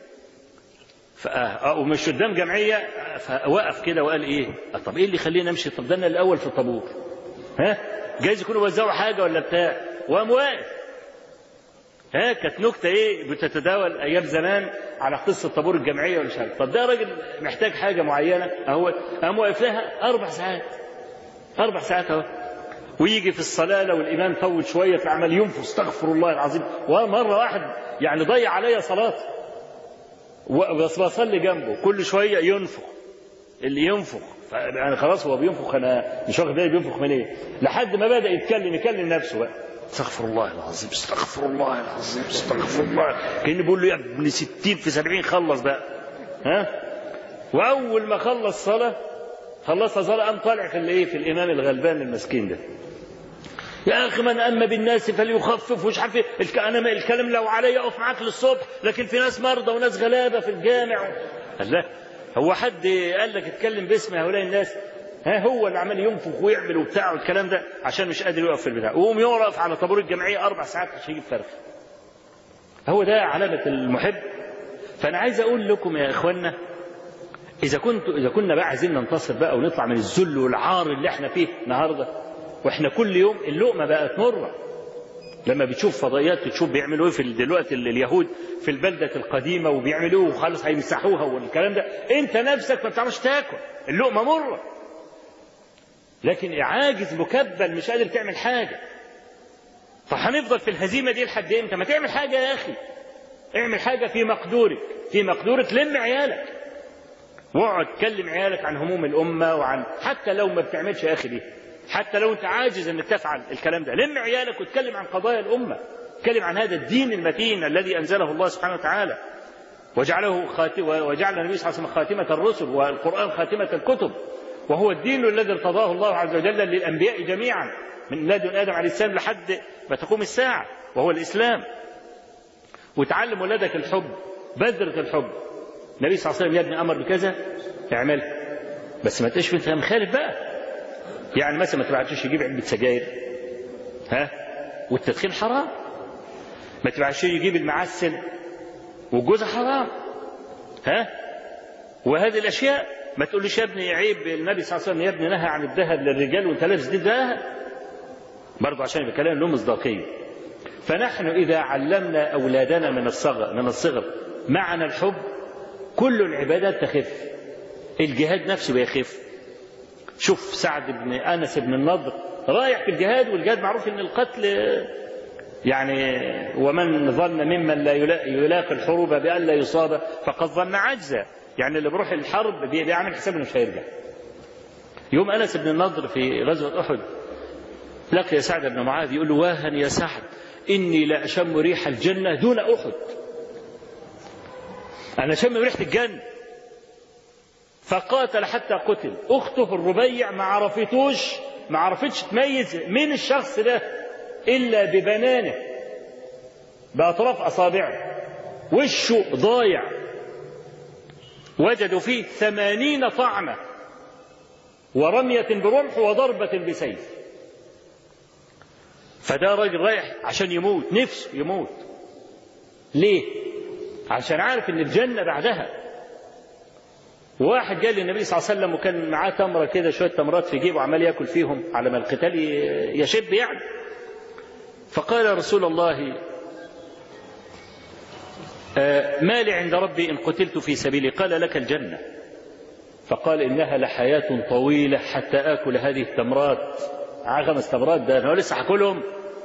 ومش قدام جمعية، فوقف كده وقال ايه؟ طب ايه اللي يخلينا نمشي؟ طب ده انا الاول في الطابور، جايز يكونوا وزعوا حاجة ولا بتاع، وقام واقف. كانت نكتة ايه بتتداول ايام زمان على قصة طابور الجمعية ولا شيء. طب ده راجل محتاج حاجة معينة اهو، قام واقف لها 4 ساعات 4 ساعات اهو. ويجي في الصلاة لو الإمام طول شوية فعمل ينفخ استغفر الله العظيم. ومرة واحد يعني ضيع عليا صلاتي بس بصلي جنبه كل شوية ينفخ، اللي ينفخ يعني خلاص هو بينفخ، أنا مش واخد بالي بينفخ من إيه، لحد ما بدأ يكلم نفسه بقى استغفر الله العظيم استغفر الله العظيم استغفر الله، كأنه بيقول له يا ابن 60 في 70 خلص بقى. وأول ما خلص صلاة قام طالع في الإيه؟ في الإمام الغلبان المسكين ده، يا أخي من أما بالناس فليخفف ومش عارف أنا الكلام لو علي أقف معاك للصبح، لكن في ناس مرضى وناس غلابة في الجامع. الله، هو حد قال لك اتكلم باسم هؤلاء الناس؟ هو اللي عمال ينفخ ويعمل وبتاع والكلام ده عشان مش قادر يقف في البتاع، وقوم يقف على طابور الجمعية 4 ساعات عشان يجيب فرخ. هو ده علامة المحب. فأنا عايز أقول لكم يا إخوانا، إذا كنا بقى عايزين ننتصر بقى ونطلع من الذل والعار اللي احنا فيه النهارده، واحنا كل يوم اللقمة بقت مرة. لما بتشوف فضائيات تشوف بيعملوا ايه في دلوقتي اليهود في البلدة القديمة وبيعملوه وخلاص هيمسحوها والكلام ده، انت نفسك ما بتعرفش تاكل، اللقمة مرة، لكن عاجز مكبل مش قادر تعمل حاجة. فهنفضل في الهزيمة دي لحد امتى؟ ما تعمل حاجة يا اخي، اعمل حاجة في مقدورك، لم عيالك واقعد تكلم عيالك عن هموم الأمة، وعن حتى لو ما بتعملش يا أخي دي، حتى لو أنت عاجز أن تفعل الكلام ده، لم عيالك وتكلم عن قضايا الأمة، تكلم عن هذا الدين المتين الذي أنزله الله سبحانه وتعالى وجعل النبي صلى الله عليه وسلم خاتمة الرسل والقرآن خاتمة الكتب، وهو الدين الذي ارتضاه الله عز وجل للأنبياء جميعا من لدن آدم عليه السلام لحد ما تقوم الساعة، وهو الإسلام. وتعلم ولدك الحب، بذرة الحب. النبي صلى الله عليه وسلم يا ابني أمر بكذا اعمل، بس ما تقش انت مخالف بقى. يعني مثلا ما تبعتش يجيب علبة سجاير والتدخين حرام، ما تبعتش يجيب المعسل والجوز حرام وهذه الأشياء. ما تقولش يا ابني عيب، النبي صلى الله عليه وسلم يا ابني نهى عن الذهب للرجال وانت لابس دي ذهب، برضه عشان يبقى كلام له مصداقية. فنحن إذا علمنا أولادنا من الصغر معنى الحب، كل العبادات تخف، الجهاد نفسه بيخف. شوف سعد بن أنس بن النضر رايح في الجهاد، والجهاد معروف ان القتل يعني، ومن ظن ممن لا يلاقي الحروب بأن لا يصاب فقد ظن عجزا، يعني اللي بيروح الحرب بيعمل حساب انه مش هيرجع. يوم أنس بن النضر في غزوة أحد لقي سعد بن معاذ يقول له واهن يا سعد إني لا أشم ريح الجنة دون أحد، أنا أشم ريحة الجنة. فقاتل حتى قتل. أخته الربيع ما عرفتش تميز من الشخص ده إلا ببنانه بأطراف أصابعه، وشه ضايع، وجدوا فيه 80 طعنة ورمية برمح وضربة بسيف. فده راجل رايح عشان يموت، نفسه يموت. ليه؟ عشان عارف ان الجنة بعدها. واحد جاء للنبي صلى الله عليه وسلم وكان معاه تمرة كده، شوية تمرات في جيبه عمال ياكل فيهم على ما القتال يشب يعني. فقال يا رسول الله ما لي عند ربي إن قتلت في سبيلي؟ قال لك الجنة. فقال إنها لحياة طويلة حتى آكل هذه التمرات، 5 تمرات ده أنا لسه هاكلهم.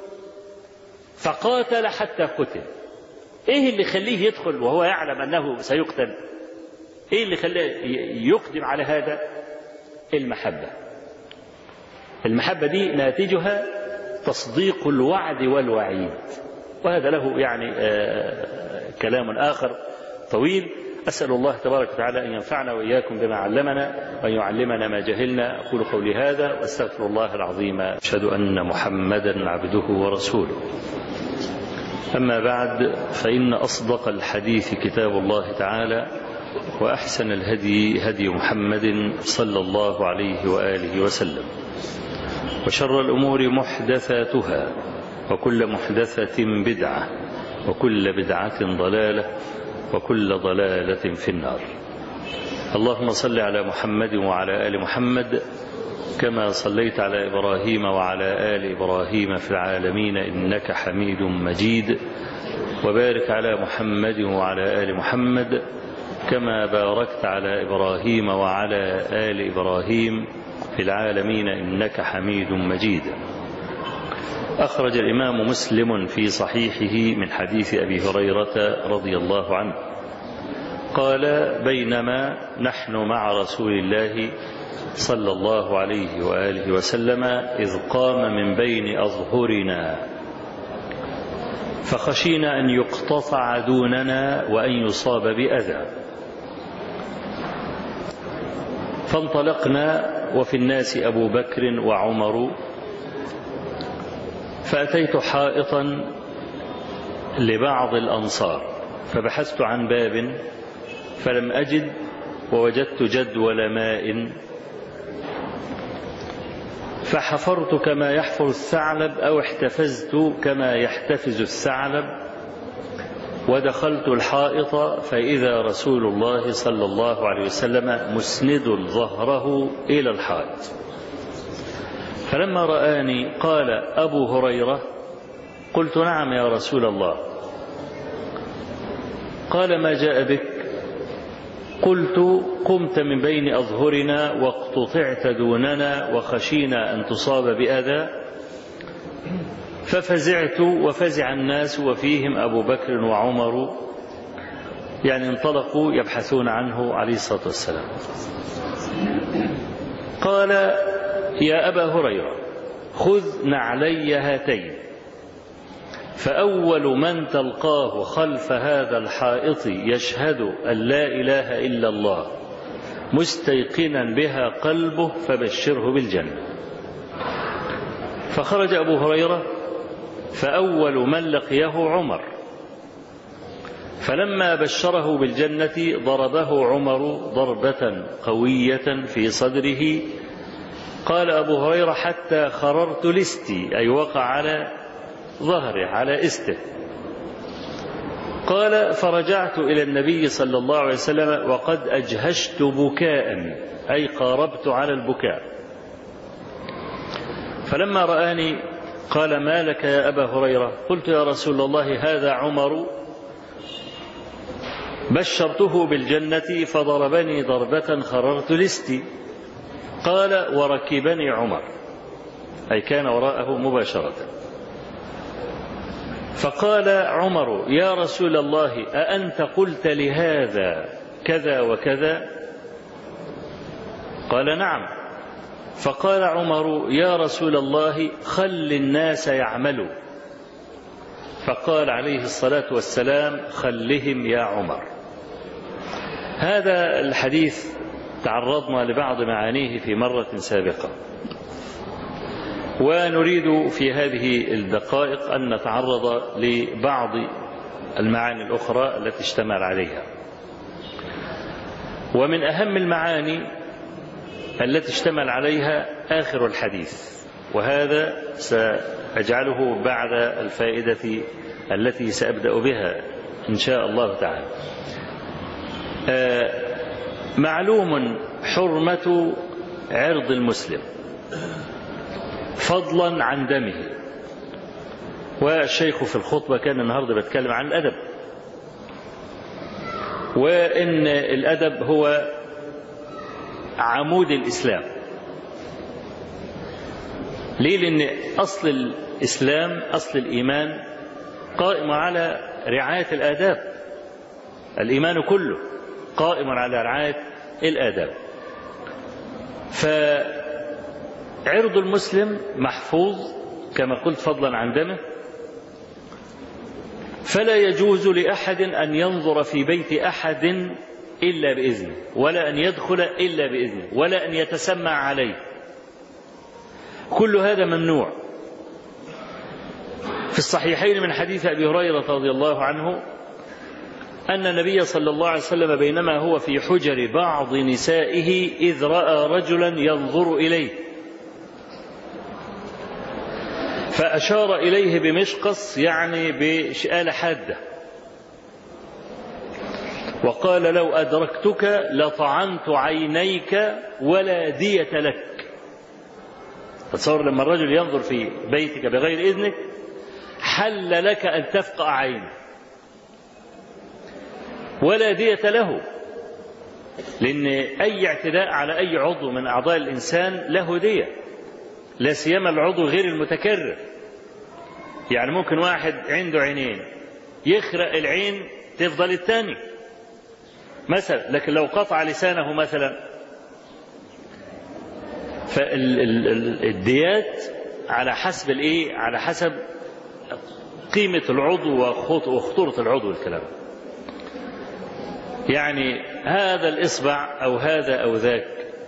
فقاتل حتى قتل. إيه اللي يخليه يدخل وهو يعلم أنه سيقتل؟ إيه اللي خلاه يقدم على هذا؟ المحبة. المحبة دي ناتجها تصديق الوعد والوعيد، وهذا له يعني كلام آخر طويل. أسأل الله تبارك وتعالى أن ينفعنا وإياكم بما علمنا وأن يعلمنا ما جهلنا. أقول قولي هذا وأستغفر الله العظيم. أشهد أن محمدا عبده ورسوله. أما بعد، فإن أصدق الحديث كتاب الله تعالى، وأحسن الهدي هدي محمد صلى الله عليه وآله وسلم، وشر الأمور محدثاتها، وكل محدثة بدعة، وكل بدعة ضلالة، وكل ضلالة في النار. اللهم صل على محمد وعلى آل محمد كما صليت على إبراهيم وعلى آل إبراهيم في العالمين إنك حميد مجيد، وبارك على محمد وعلى آل محمد كما باركت على إبراهيم وعلى آل إبراهيم في العالمين إنك حميد مجيد. أخرج الإمام مسلم في صحيحه من حديث أبي هريرة رضي الله عنه قال: بينما نحن مع رسول الله صلى الله عليه وآله وسلم إذ قام من بين أظهرنا فخشينا أن يقتطع دوننا وأن يصاب بأذى، فانطلقنا وفي الناس أبو بكر وعمر، فأتيت حائطا لبعض الأنصار فبحثت عن باب فلم أجد، ووجدت جدول ماء فحفرت كما يحفر الثعلب أو احتفزت كما يحتفز الثعلب، ودخلت الحائط فإذا رسول الله صلى الله عليه وسلم مسند ظهره إلى الحائط. فلما رآني قال: أبو هريرة؟ قلت: نعم يا رسول الله. قال: ما جاء بك؟ قلت: قمت من بين أظهرنا واقتطعت دوننا وخشينا أن تصاب بأذى، ففزعت وفزع الناس وفيهم أبو بكر وعمر، يعني انطلقوا يبحثون عنه عليه الصلاة والسلام. قال: يا أبا هريرة خذ نعلي هاتين، فأول من تلقاه خلف هذا الحائط يشهد أن لا إله إلا الله مستيقنا بها قلبه فبشره بالجنة. فخرج أبو هريرة فأول من لقيه عمر، فلما بشره بالجنة ضربه عمر ضربة قوية في صدره. قال أبو هريرة: حتى خررت لستي، أي وقع على ظهره على استه. قال: فرجعت إلى النبي صلى الله عليه وسلم وقد أجهشت بكاء، أي قاربت على البكاء. فلما رآني قال: ما لك يا أبا هريرة؟ قلت: يا رسول الله هذا عمر بشرته بالجنة فضربني ضربة خررت لستي. قال: وركبني عمر، أي كان وراءه مباشرة. فقال عمر: يا رسول الله أأنت قلت لهذا كذا وكذا؟ قال: نعم. فقال عمر: يا رسول الله خل الناس يعملوا. فقال عليه الصلاة والسلام: خلهم يا عمر. هذا الحديث تعرضنا لبعض معانيه في مرة سابقة، ونريد في هذه الدقائق أن نتعرض لبعض المعاني الأخرى التي اشتمل عليها. ومن أهم المعاني التي اشتمل عليها آخر الحديث، وهذا سأجعله بعد الفائدة التي سأبدأ بها إن شاء الله تعالى. معلوم حرمة عرض المسلم فضلا عن دمه. والشيخ في الخطبة كان النهاردة بيتكلم عن الأدب، وإن الأدب هو عمود الإسلام. ليه؟ لأن أصل الإسلام، أصل الإيمان قائم على رعاية الآداب. الإيمان كله قائم على رعاية الآداب. فعرض المسلم محفوظ كما قلت فضلا عن دمه، فلا يجوز لأحد أن ينظر في بيت أحد إلا بإذنه، ولا أن يدخل إلا بإذنه، ولا أن يتسمع عليه. كل هذا ممنوع. في الصحيحين من حديث أبي هريرة رضي الله عنه أن النبي صلى الله عليه وسلم بينما هو في حجر بعض نسائه إذ رأى رجلا ينظر إليه، فأشار إليه بمشقص، يعني بشآلة حادة، وقال: لو أدركتك لطعنت عينيك ولا دية لك. تصور لما الرجل ينظر في بيتك بغير إذنك حل لك أن تفقع عينه ولا دية له، لأن أي اعتداء على أي عضو من أعضاء الإنسان له دية، لا سيما العضو غير المتكرر. يعني ممكن واحد عنده عينين يخرق العين تفضل الثاني مثلا، لكن لو قطع لسانه مثلا، فالديات على حسب الايه، على حسب قيمة العضو وخطورة العضو. الكلام يعني هذا الإصبع أو هذا أو ذاك،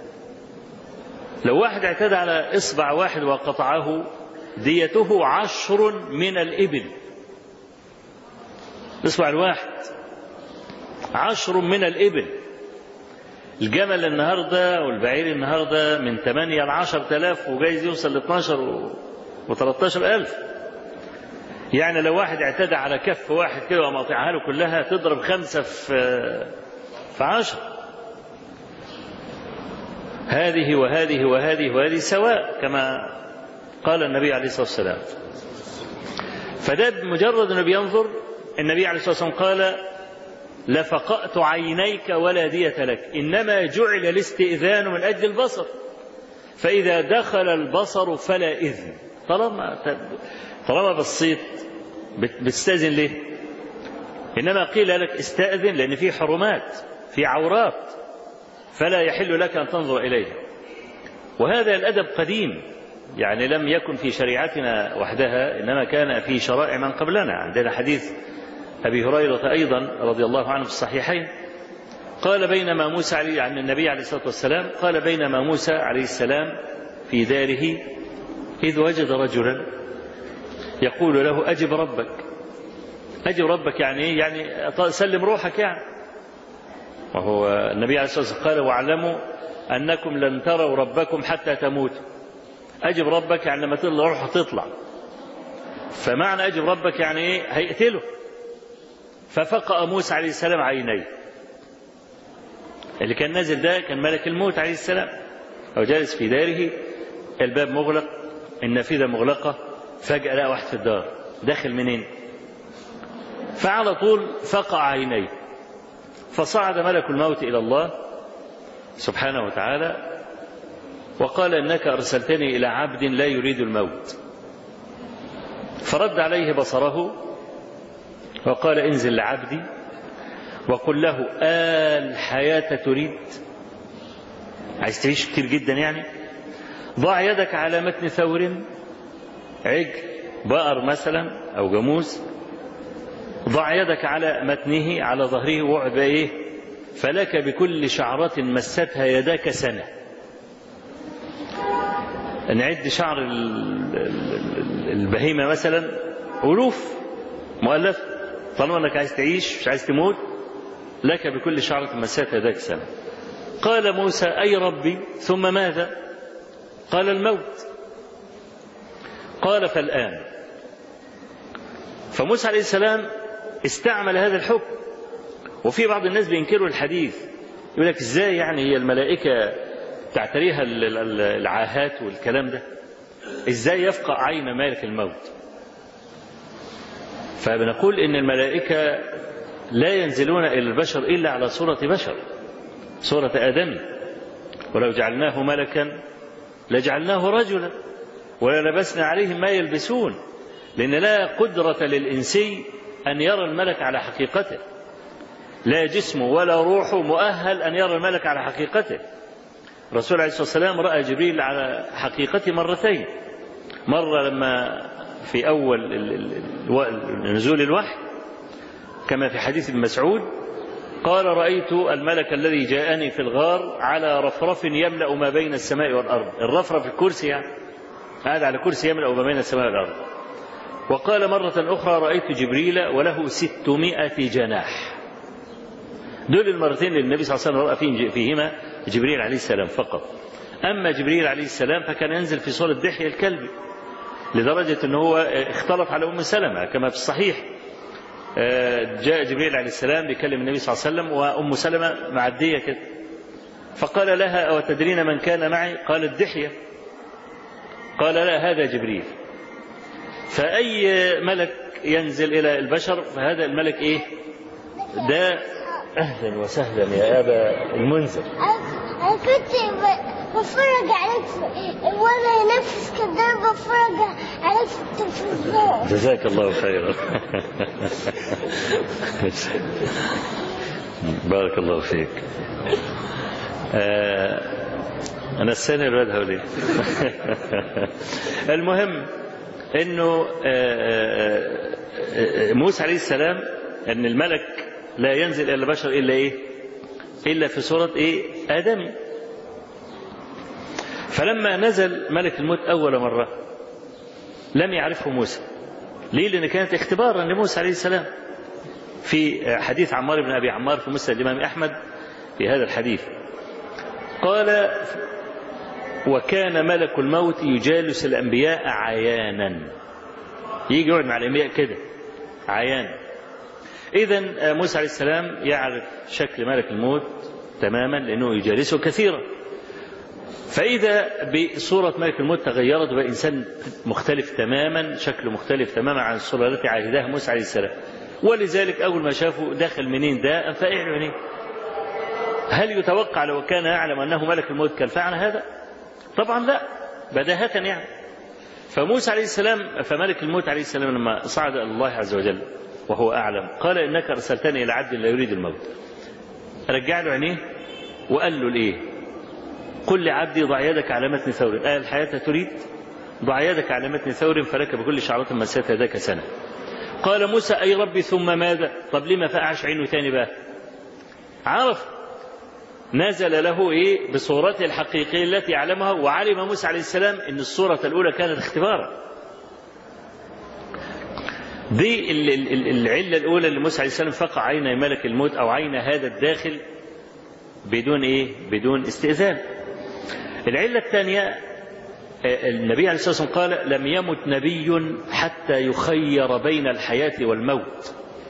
لو واحد اعتدى على إصبع واحد وقطعه ديته 10 من الإبل. الإصبع الواحد 10 من الإبل. الجمل النهاردة والبعير النهاردة من 8 ل 10,000 وجايز يوصل ل 12 و 13,000. يعني لو واحد اعتدى على كف واحد كده ومقطعها له كلها تضرب 5 في 10. هذه وهذه وهذه وهذه سواء كما قال النبي عليه الصلاة والسلام. فده بمجرد أنه بينظر، النبي عليه الصلاة والسلام قال: لفقأت عينيك ولا دية لك، إنما جعل الاستئذان من أجل البصر، فإذا دخل البصر فلا إذن. طالما بصيت بتستأذن ليه؟ إنما قيل لك استأذن لأن في حرمات، في عورات، فلا يحل لك أن تنظر إليها. وهذا الأدب قديم، يعني لم يكن في شريعتنا وحدها، إنما كان في شرائع من قبلنا. عندنا حديث أبي هريرة أيضا رضي الله عنه في الصحيحين قال: بينما موسى عن النبي عليه الصلاة والسلام قال: بينما موسى عليه السلام في داره إذ وجد رجلا يقول له: أجب ربك. أجب ربك يعني إيه؟ يعني سلم روحك يعني. وهو النبي عليه الصلاة والسلام قال: واعلموا أنكم لن تروا ربكم حتى تموتوا. أجب ربك يعني لما تطلع روحك تطلع. فمعنى أجب ربك يعني إيه؟ هيقتله. ففقأ موسى عليه السلام عينيه. اللي كان نازل ده كان ملك الموت عليه السلام، هو جالس في داره، الباب مغلق، النافذة مغلقة، فجأة لقى واحد في الدار داخل منين؟ فعلى طول فقع عينيه. فصعد ملك الموت إلى الله سبحانه وتعالى وقال: إنك أرسلتني إلى عبد لا يريد الموت. فرد عليه بصره وقال: انزل لعبدي وقل له: الحياة تريد؟ عايز تعيش كتير جدا يعني؟ ضع يدك على متن ثور، عجل، بقر مثلا أو جاموس، ضع يدك على متنه على ظهره واقعد إيه؟ فلك بكل شعرة مستها يداك سنة. نعد شعر البهيمة مثلا ألوف مؤلف. طالما أنك عايز تعيش مش عايز تموت، لك بكل شعرة مستها يداك سنة. قال موسى: أي ربي ثم ماذا؟ قال: الموت. قال: فالآن. فموسى عليه السلام استعمل هذا الحكم. وفي بعض الناس بينكروا الحديث، يقول لك ازاي يعني هي الملائكة تعتريها العاهات والكلام ده، ازاي يفقع عين مالك الموت؟ فبنقول ان الملائكة لا ينزلون الى البشر الا على صورة بشر، صورة آدمي. ولو جعلناه ملكا لجعلناه رجلا وللبسنا عليهم ما يلبسون، لأن لا قدرة للإنسي أن يرى الملك على حقيقته، لا جسمه ولا روحه مؤهل أن يرى الملك على حقيقته. الرسول عليه الصلاة والسلام رأى جبريل على حقيقته مرتين، مرة لما في أول نزول الوحي كما في حديث ابن مسعود قال: رأيت الملك الذي جاءني في الغار على رفرف يملأ ما بين السماء والأرض. الرفرف الكرسي يعني، قاعد على كرسي يملأ ما بين السماء والأرض. وقال مرة أخرى: رأيت جبريل وله 600 جناح. دول المرتين اللي النبي صلى الله عليه وسلم رأى فيهما جبريل عليه السلام فقط. أما جبريل عليه السلام فكان ينزل في صورة دحية الكلب، لدرجة أنه هو اختلط على أم سلمة كما في الصحيح. جاء جبريل عليه السلام بيكلم النبي صلى الله عليه وسلم وأم سلمة معدية كده، فقال لها: أو تدرين من كان معي؟ قالت: دحية. قال: لا، هذا جبريل. فأي ملك ينزل إلى البشر فهذا الملك إيه؟ ده. أهلا وسهلا يا أبا المنذر. أنا كنت بفرج عليك وأنا نفس كده بفرج عليك في التلفزيون. جزاك الله خيرا. بارك الله فيك. أنا السنة الواد هولي. المهم إنه موسى عليه السلام أن الملك لا ينزل إلى البشر إلا إيه؟ إلا في صورة إيه؟ آدمي. فلما نزل ملك الموت أول مرة لم يعرفه موسى. ليه؟ لأن كانت اختبارا لموسى عليه السلام. في حديث عمار بن أبي عمار في مسند الإمام أحمد في هذا الحديث قال: وكان ملك الموت يجالس الأنبياء عيانا. يجي يقعد مع الأنبياء كده عيانا. إذن موسى عليه السلام يعرف شكل ملك الموت تماما لأنه يجالسه كثيرا. فإذا بصورة ملك الموت تغيرت وبقى إنسان مختلف تماما، شكله مختلف تماما عن الصورة التي عهدها موسى عليه السلام. ولذلك أول ما شافوا داخل منين ده فاعل منين. هل يتوقع لو كان يعلم أنه ملك الموت كان فعل هذا؟ طبعا لا، بداهة يعني. فموسى عليه السلام فملك الموت عليه السلام لما صعد إلى الله عز وجل وهو أعلم قال: إنك أرسلتني إلى عبد لا يريد الموت. رجع له عينيه وقال له: الإيه؟ قل لعبدي ضع يدك على متن ثور. الحياة تريد؟ ضع يدك على متن ثور فلك بكل شعرة مسات يدك سنة. قال موسى: أي ربي ثم ماذا؟ طب لما فأعش عينه ثاني بقى؟ عرف، نزل له إيه؟ بصورته الحقيقية التي يعلمها. وعلم موسى عليه السلام أن الصورة الأولى كانت اختبارا. دي العلة الأولى اللي موسى عليه السلام فقع عين ملك الموت أو عين هذا الداخل بدون إيه؟ بدون استئذان. العلة الثانية النبي عليه الصلاة والسلام قال: لم يمت نبي حتى يخير بين الحياة والموت.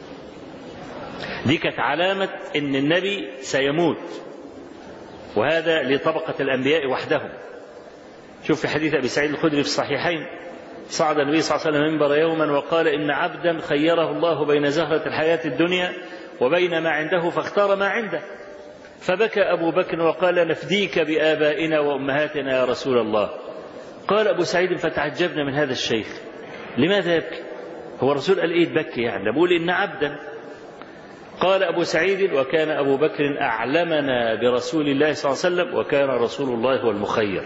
دي كانت علامة أن النبي سيموت، وهذا لطبقة الأنبياء وحدهم. شوف في حديث أبي سعيد الخدري في الصحيحين: صعد النبي صلى الله عليه وسلم منبر يوما وقال: إن عبدا خيره الله بين زهرة الحياة الدنيا وبين ما عنده فاختار ما عنده. فبكى أبو بكر وقال: نفديك بآبائنا وأمهاتنا يا رسول الله. قال أبو سعيد: فتعجبنا من هذا الشيخ، لماذا يبكي؟ هو الرسول قال إيه تبكي يعني؟ بقول إن عبدا. قال أبو سعيد: وكان أبو بكر أعلمنا برسول الله صلى الله عليه وسلم وكان رسول الله هو المخير.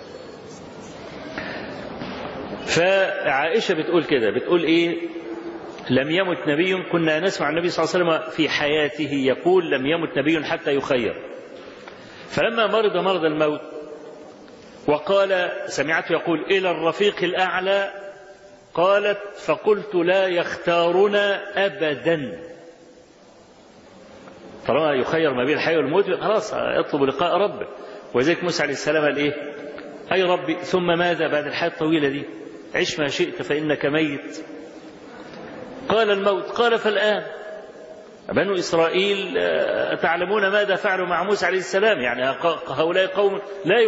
فعائشة بتقول كده، بتقول إيه؟ لم يمت نبي. كنا نسمع النبي صلى الله عليه وسلم في حياته يقول: لم يمت نبي حتى يخير. فلما مرض الموت وقال سمعته يقول: إلى الرفيق الأعلى، قالت: فقلت: لا يختارنا أبدا. طالما يخير ما بين الحياة والموت خلاص اطلب لقاء ربه. وذلك موسى عليه السلام قال إيه؟ أي ربي ثم ماذا بعد الحياة الطويلة دي؟ عش ما شئت فإنك ميت. قال الموت. قال فالآن بنو إسرائيل تعلمون ماذا فعلوا مع موسى عليه السلام، يعني هؤلاء قوم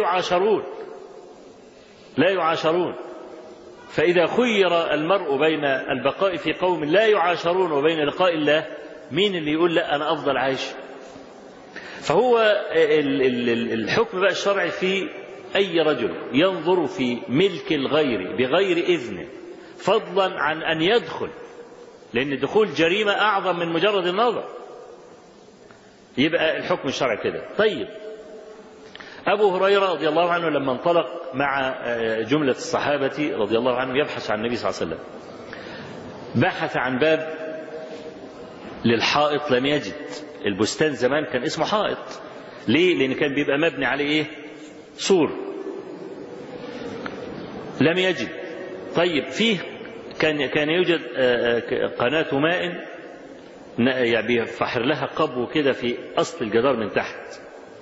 لا يعاشرون. فإذا خير المرء بين البقاء في قوم لا يعاشرون وبين لقاء الله، مين اللي يقول لا أنا أفضل عايش؟ فهو الحكم بقى الشرعي في أي رجل ينظر في ملك الغير بغير إذنه، فضلا عن أن يدخل، لأن الدخول جريمة أعظم من مجرد النظر، يبقى الحكم الشرعي كده. طيب أبو هريرة رضي الله عنه لما انطلق مع جملة الصحابة رضي الله عنهم يبحث عن النبي صلى الله عليه وسلم، بحث عن باب للحائط لم يجد. البستان زمان كان اسمه حائط، ليه؟ لأن كان بيبقى مبني عليه إيه؟ سور. لم يجد. طيب فيه كان يوجد قناة ماء يعني بيفحر لها قبو كده في أصل الجدار من تحت،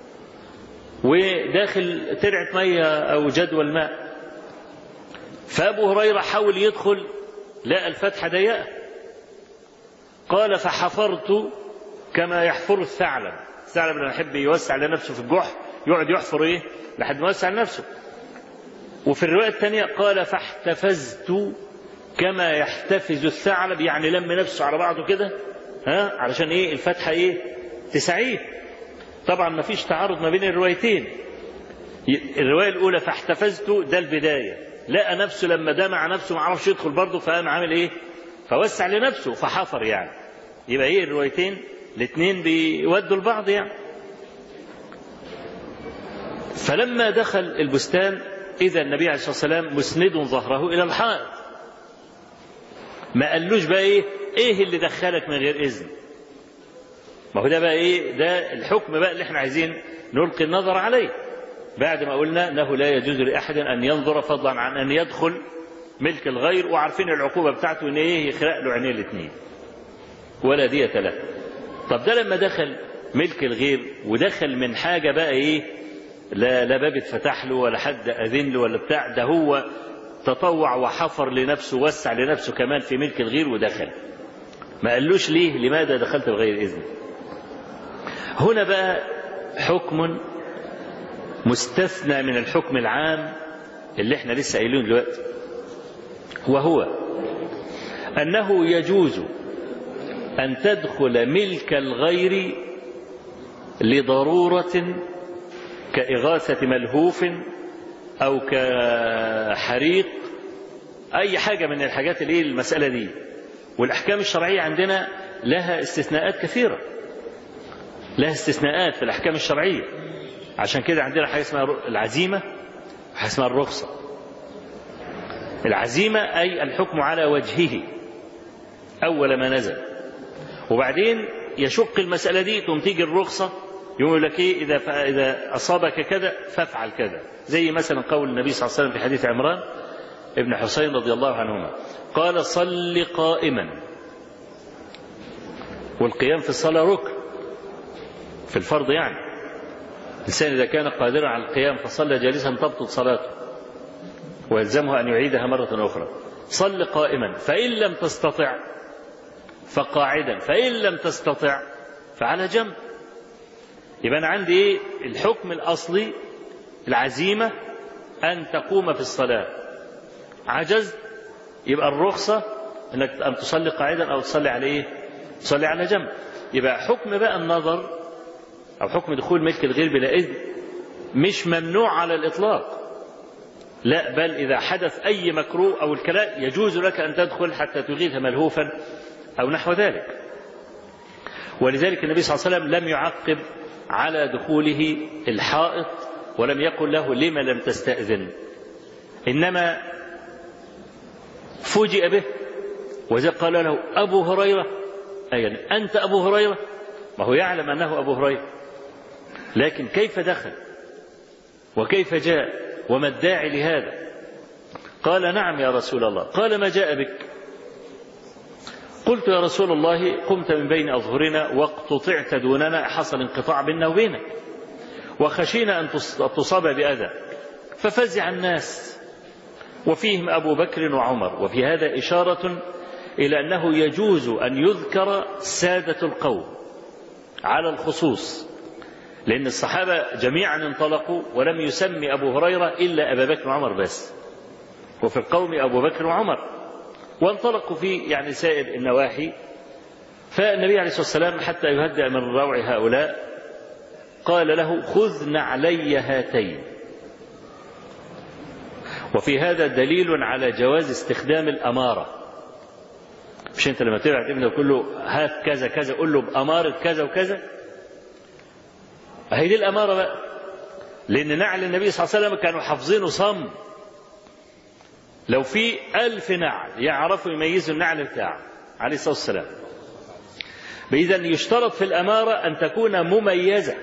وداخل ترعة مية أو جدول ماء. فأبو هريرة حاول يدخل، لقى الفتحة ضيقة. قال فحفرت كما يحفر الثعلب. الثعلب لما يحب يوسع لنفسه في الجحر يقعد يحفر إيه لحد ما يوسع لنفسه. وفي الرواية الثانية قال فاحتفزت كما يحتفز الثعلب، يعني لم نفسه على بعضه كده علشان إيه الفتحة إيه تسعيه. طبعا ما فيش تعارض ما بين الروايتين. الرواية الأولى فاحتفزت ده البداية، لقى نفسه لما ده مع نفسه ما عرفش يدخل برضه، فقام عامل إيه فوسع لنفسه فحفر يعني. يبقى إيه الروايتين الاثنين بيودوا لبعض يعني. فلما دخل البستان إذا النبي عليه الصلاة والسلام مسند ظهره إلى الحائط. ما قالوش بقى إيه اللي دخلك من غير إذن. ما هو ده بقى إيه، ده الحكم بقى اللي احنا عايزين نلقي النظر عليه بعد ما قلنا أنه لا يجوز لأحد أن ينظر فضلا عن أن يدخل ملك الغير، وعارفين العقوبة بتاعته إن إيه يخرق له عينيه الاثنين ولا دية له. طب ده لما دخل ملك الغير ودخل من حاجة بقى إيه لا باب اتفتح له ولا حد أذن له ولا بتاع، ده هو تطوع وحفر لنفسه وسع لنفسه كمان في ملك الغير ودخل. ما قالوش ليه لماذا دخلت بغير إذن. هنا بقى حكم مستثنى من الحكم العام اللي احنا لسه قايلين دلوقتي، وهو أنه يجوز أن تدخل ملك الغير لضرورة كإغاثة ملهوف أو كحريق، أي حاجة من الحاجات اللي المسألة دي. والأحكام الشرعية عندنا لها استثناءات كثيرة، لها استثناءات في الأحكام الشرعية. عشان كده عندنا حاجة اسمها العزيمة وحاجة اسمها الرخصة. العزيمة أي الحكم على وجهه أول ما نزل، وبعدين يشق المسألة دي ثم تيجي الرخصة يقول لك إيه إذا أصابك كذا فافعل كذا، زي مثلا قول النبي صلى الله عليه وسلم في حديث عمران ابن حسين رضي الله عنهما قال صل قائما. والقيام في الصلاة ركن في الفرض، يعني الإنسان إذا كان قادرا على القيام فصلى جالسا تبطل صلاته ويلزمه أن يعيدها مرة أخرى. صل قائما، فإن لم تستطع فقاعدا، فإن لم تستطع فعلى جنب. يبقى أنا عندي إيه الحكم الأصلي العزيمة أن تقوم في الصلاة. عجزت يبقى الرخصة أنك أن تصلي قاعدا أو تصلي على إيه تصلي على جنب. يبقى حكم بقى النظر أو حكم دخول ملك الغير بلا إذن مش ممنوع على الإطلاق، لا، بل إذا حدث أي مكروه أو الكلام يجوز لك أن تدخل حتى تغيث ملهوفا أو نحو ذلك. ولذلك النبي صلى الله عليه وسلم لم يعقب على دخوله الحائط ولم يقل له لما لم تستأذن، إنما فوجئ به وإذا قال له أبو هريرة، أي أنت أبو هريرة، ما هو يعلم أنه أبو هريرة، لكن كيف دخل وكيف جاء وما الداعي لهذا؟ قال نعم يا رسول الله. قال ما جاء بك؟ قلت يا رسول الله قمت من بين أظهرنا واقتطعت دوننا، حصل انقطاع بيننا وبينك وخشينا أن تصاب بأذى ففزع الناس وفيهم أبو بكر وعمر. وفي هذا إشارة إلى أنه يجوز أن يذكر سادة القوم على الخصوص، لأن الصحابة جميعا انطلقوا ولم يسمي أبو هريرة إلا أبا بكر وعمر بس، وفي القوم أبو بكر وعمر، وانطلقوا في يعني سائر النواحي. فالنبي عليه الصلاة والسلام حتى يهدأ من روع هؤلاء قال له: خذ نعلي هاتين. وفي هذا دليل على جواز استخدام الأمارة. مش أنت لما تبعت ابنك تقول له هات كذا كذا قول له بأمارة كذا وكذا؟ هي دي الأمارة بقى، لأن نعل النبي صلى الله عليه وسلم كانوا حافظينه صم. لو في 1000 نعل يعرفوا يميزوا النعل بتاعه عليه الصلاة والسلام. إذن يشترط في الأمارة أن تكون مميزة،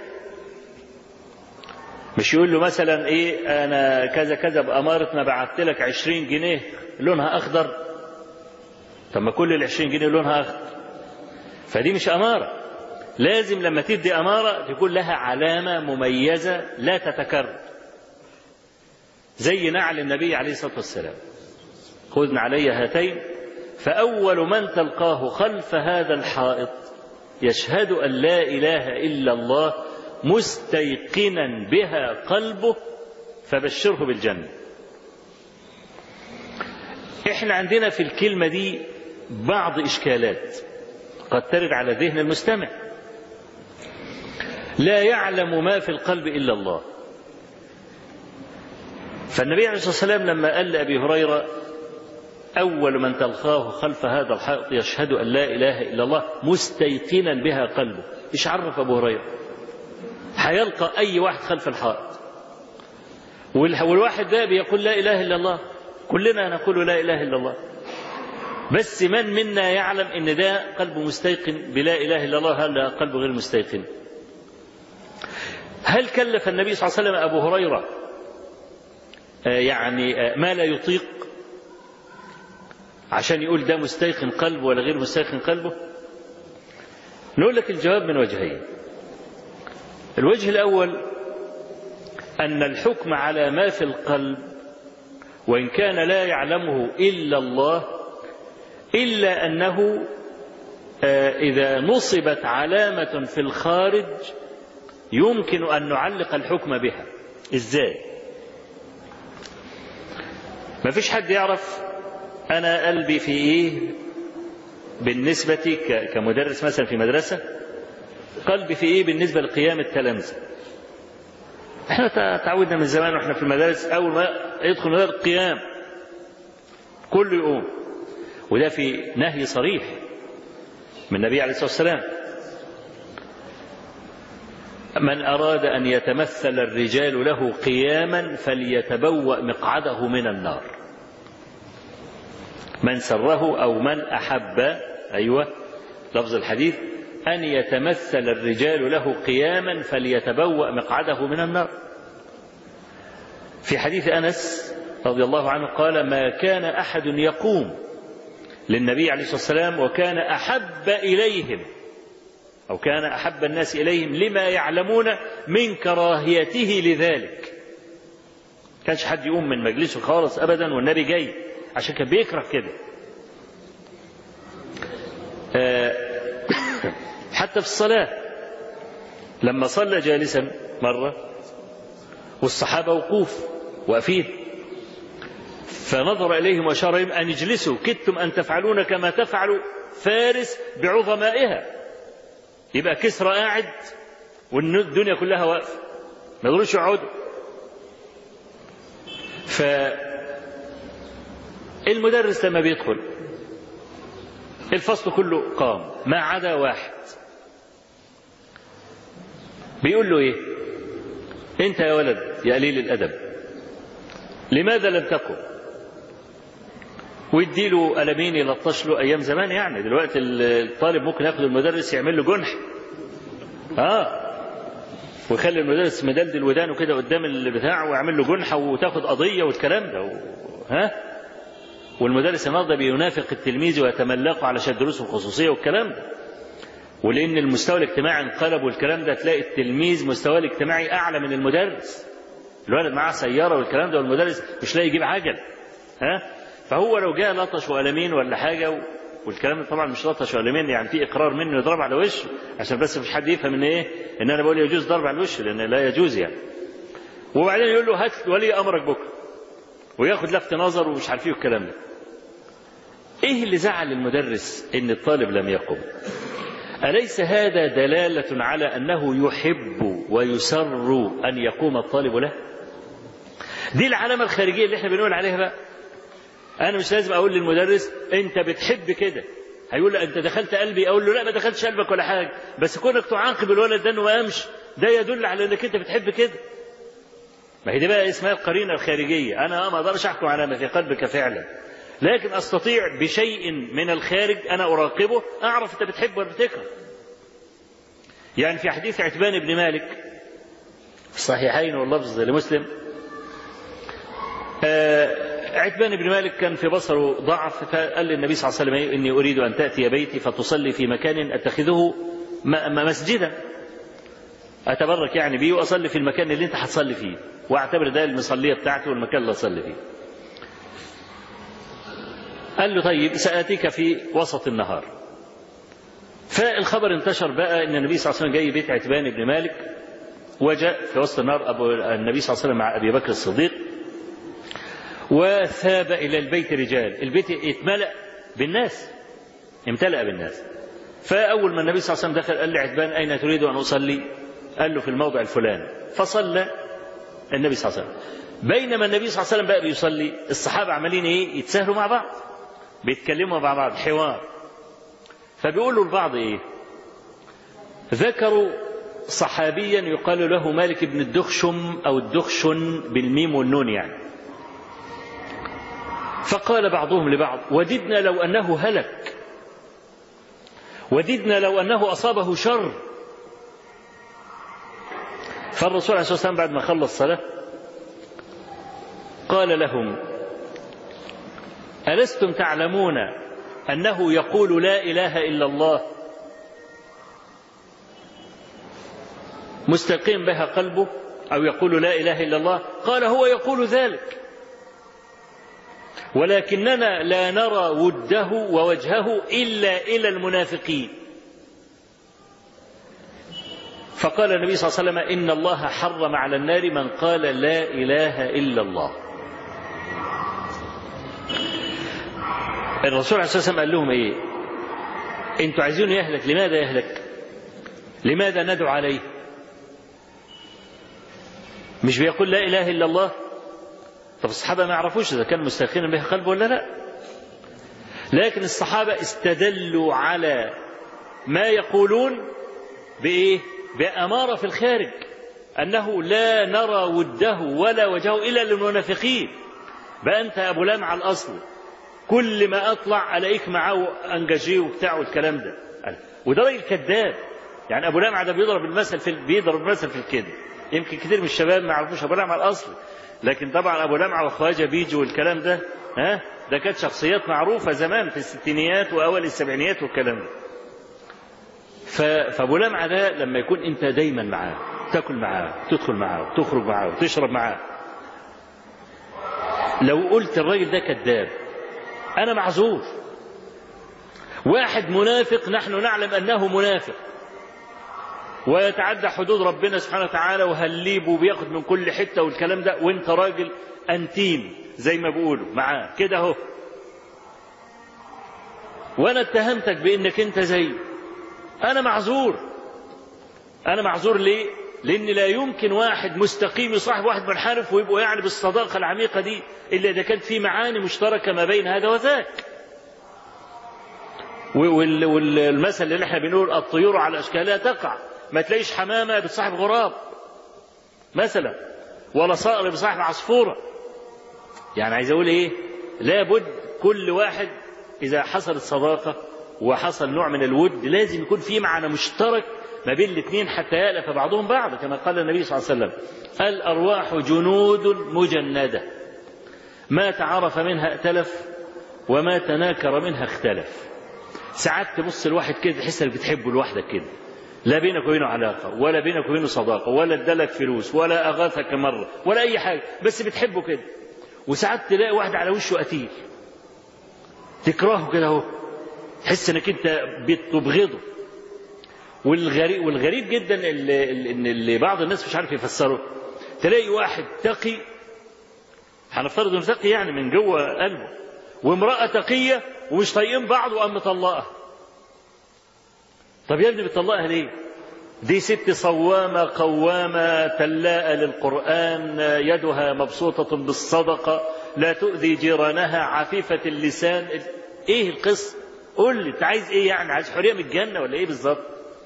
مش يقول له مثلا إيه أنا كذا كذا بأمارة ما بعت لك 20 جنيه لونها أخضر، طب ما كل 20 جنيه لونها أخضر، فدي مش أمارة. لازم لما تدي أمارة تكون لها علامة مميزة لا تتكرر، زي نعل النبي عليه الصلاة والسلام: خذ نعلي هاتين. فأول من تلقاه خلف هذا الحائط يشهد أن لا إله إلا الله مستيقنا بها قلبه فبشره بالجنة. احنا عندنا في الكلمة دي بعض إشكالات قد ترد على ذهن المستمع. لا يعلم ما في القلب إلا الله. فالنبي عليه الصلاة والسلام لما قال لأبي هريرة: أول من تلقاه خلف هذا الحائط يشهد أن لا إله إلا الله مستيقنا بها قلبه، إيش عرف أبو هريرة؟ هيلقى أي واحد خلف الحائط، والواحد ده بيقول لا إله إلا الله، كلنا نقول لا إله إلا الله، بس من منا يعلم إن ده قلبه مستيقن بلا إله إلا الله، هل قلبه غير مستيقن؟ هل كلف النبي صلى الله عليه وسلم أبو هريرة يعني ما لا يطيق عشان يقول ده مستيقن قلبه ولا غير مستيقن قلبه؟ نقول لك الجواب من وجهين. الوجه الأول أن الحكم على ما في القلب وإن كان لا يعلمه إلا الله، إلا أنه إذا نصبت علامة في الخارج يمكن أن نعلق الحكم بها. إزاي؟ ما فيش حد يعرف أنا قلبي في إيه بالنسبة كمدرس مثلا في مدرسة، قلبي في إيه بالنسبة لقيام التلامذة. احنا تعودنا من زمان واحنا في المدارس أول ما يدخل المدرس قيام كله يقوم، وده في نهي صريح من النبي عليه الصلاة والسلام: من أراد أن يتمثل الرجال له قياما فليتبوأ مقعده من النار. من سره أو من أحب، أيوة لفظ الحديث، أن يتمثل الرجال له قياما فليتبوأ مقعده من النار. في حديث أنس رضي الله عنه قال: ما كان أحد يقوم للنبي عليه الصلاة والسلام وكان أحب إليهم أو كان أحب الناس إليهم لما يعلمون من كراهيته لذلك. كانش حد يقوم من مجلسه خالص أبدا والنبي جاي، عشان كان بيكره كده. حتى في الصلاة لما صلى جالسا مرة والصحابة وقوف واقفين، فنظر إليهم وأشار إليهم أن اجلسوا، كدتم أن تفعلون كما تفعل فارس بعظمائها. يبقى كسرى قاعد والدنيا كلها واقفة، ما يقدروش يقعدوا. فالمدرس لما بيدخل الفصل كله قام ما عدا واحد، بيقول له ايه؟ انت يا ولد يا قليل الادب لماذا لم تقم؟ ويديله قلمين يلطش له. ايام زمان يعني، دلوقتي الطالب ممكن ياخد المدرس يعمل له جنح، ويخلي المدرس مدلدل ودانه كده قدام البتاع ويعمل له جنحه وتاخد قضيه والكلام ده والمدرس النهارده بينافق التلميذ ويتملقه علشان دروسه الخصوصيه والكلام ده. ولان المستوى الاجتماعي انقلب والكلام ده، تلاقي التلميذ مستواه الاجتماعي اعلى من المدرس. الولد معاه سياره والكلام ده والمدرس مش لاقي يجيب عجل. فهو لو جاء لطش وقلمين ولا حاجه والكلام طبعا مش لطش ولا مني، يعني في إقرار منه يضرب على وشه، عشان بس مش حد يفهم إن إيه إن أنا بقول يجوز ضرب على الوش، لأن لا يجوز يعني. وبعدين يقول له هات ولي أمرك بكرة، وياخد لفت نظر ومش عارف ايه الكلام ده. ايه اللي زعل المدرس ان الطالب لم يقم؟ أليس هذا دلالة على أنه يحب ويسر أن يقوم الطالب له؟ دي العلامة الخارجية اللي احنا بنقول عليها بقى. أنا مش لازم أقول للمدرس أنت بتحب كده، هيقول له أنت دخلت قلبي، أقول له لا ما دخلتش قلبك ولا حاجة، بس كونك تعاقب الولد ده إنه ما قامش ده يدل على أنك أنت بتحب كده. ما هي دي بقى اسمها القرينة الخارجية. أنا ما أقدرش أحكم على ما في قلبك فعلا، لكن أستطيع بشيء من الخارج أنا أراقبه أعرف أنت بتحب ولا بتكره. يعني في حديث عتبان بن مالك في الصحيحين واللفظ لمسلم، عتبان بن مالك كان في بصره ضعف، فقال للنبي صلى الله عليه وسلم إني أريد أن تأتي بيتي فتصلي في مكان أتخذه مسجدا، أتبرك يعني بيه وأصلي في المكان اللي أنت هتصلي فيه، واعتبر ده المصلية بتاعتي والمكان اللي أصلي فيه. قال له طيب سآتيك في وسط النهار. فالخبر انتشر بقى ان النبي صلى الله عليه وسلم جاي بيت عتبان بن مالك، وجاء في وسط النهار النبي صلى الله عليه وسلم مع ابي بكر الصديق، وثاب الى البيت رجال، البيت اتملأ بالناس، امتلأ بالناس. فاول ما النبي صلى الله عليه وسلم دخل قال لعتبان اين تريد ان اصلي؟ قال له في الموضع الفلاني، فصلى النبي صلى الله عليه وسلم. بينما النبي صلى الله عليه وسلم بقى بيصلي، الصحابه عمالين ايه؟ يتساهلوا مع بعض، بيتكلموا مع بعض حوار. فبيقولوا البعض ايه؟ ذكروا صحابيا يقال له مالك بن الدخشم او الدخشن بالميم والنون يعني. فقال بعضهم لبعض وددنا لو انه هلك، وددنا لو انه اصابه شر. فالرسول عليه الصلاه والسلام بعد ما خلص صلاه قال لهم ألستم تعلمون أنه يقول لا إله إلا الله مستقيم بها قلبه، أو يقول لا إله إلا الله؟ قال هو يقول ذلك، ولكننا لا نرى وده ووجهه إلا إلى المنافقين. فقال النبي صلى الله عليه وسلم إن الله حرم على النار من قال لا إله إلا الله. الرسول عليه الصلاة والسلام قال لهم ايه؟ انتوا عايزينه يهلك، لماذا يهلك؟ لماذا ندعو عليه؟ مش بيقول لا اله الا الله؟ طب الصحابة ما يعرفوش اذا كان مستيقنا بها قلبه ولا لا، لكن الصحابة استدلوا على ما يقولون بايه؟ بأمارة في الخارج انه لا نرى وده ولا وجهه الا للمنافقين. بقى انت ابو لمع الاصل كل ما اطلع الاقيك معاه انجاجيه وبتاع والكلام ده، وده راجل كذاب. يعني ابو لمعه ده بيضرب المثل في الكذب. يمكن كتير من الشباب ما يعرفوش ابو لمعه الاصلي، لكن طبعا ابو لمعه وخواجه بيجي والكلام ده ده كانت شخصيات معروفه زمان في الستينيات واوائل السبعينيات والكلام ده. فابو لمعه ده لما يكون انت دايما معاه، تاكل معاه، تدخل معاه، وتخرج معاه، وتشرب معاه، لو قلت الراجل ده كذاب أنا معذور. واحد منافق نحن نعلم أنه منافق ويتعدى حدود ربنا سبحانه وتعالى وهليب وبياخد من كل حتة والكلام ده، وانت راجل أنتيم زي ما بيقولوا معاه كده اهو، وانا اتهمتك بانك انت زيه، انا معذور. انا معذور ليه؟ لان لا يمكن واحد مستقيم يصاحب واحد منحرف ويبقوا يعني بالصداقة العميقة دي الا اذا كانت في معاني مشتركة ما بين هذا وذاك. والمثل اللي احنا بنقول الطيور على اشكالها تقع، ما تلاقيش حمامة بتصاحب غراب مثلا، ولا صقر بصاحب عصفورة. يعني عايز اقول ايه؟ لابد كل واحد اذا حصلت صداقة وحصل نوع من الود لازم يكون في معنى مشترك ما بين الاثنين حتى يألف بعضهم بعض، كما قال النبي صلى الله عليه وسلم الأرواح جنود مجندة ما تعرف منها ائتلف وما تناكر منها اختلف. ساعات تبص الواحد كده تحس انك بتحبه لوحدك كده، لا بينك وبينه علاقة ولا بينك وبينه صداقة ولا ادالك فلوس ولا أغاثك مرة ولا أي حاجة، بس بتحبه كده. وساعات تلاقي واحد على وشه قتيل تكرهه كده اهو، تحس انك انت بتبغضه. والغريب جدا اللي بعض الناس مش عارف يفسره، تلاقي واحد تقي، هنفترض انه تقي يعني من جوه قلبه، وامرأة تقية ومش طايقين بعض وقام مطلقها. طب يا ابني بتطلقها ليه؟ دي ست صوامة قوامة تلاءة للقرآن، يدها مبسوطة بالصدقة، لا تؤذي جيرانها، عفيفة اللسان. ايه القصة؟ قول لي انت عايز ايه يعني؟ عايز حرية من الجنة ولا ايه بالظبط؟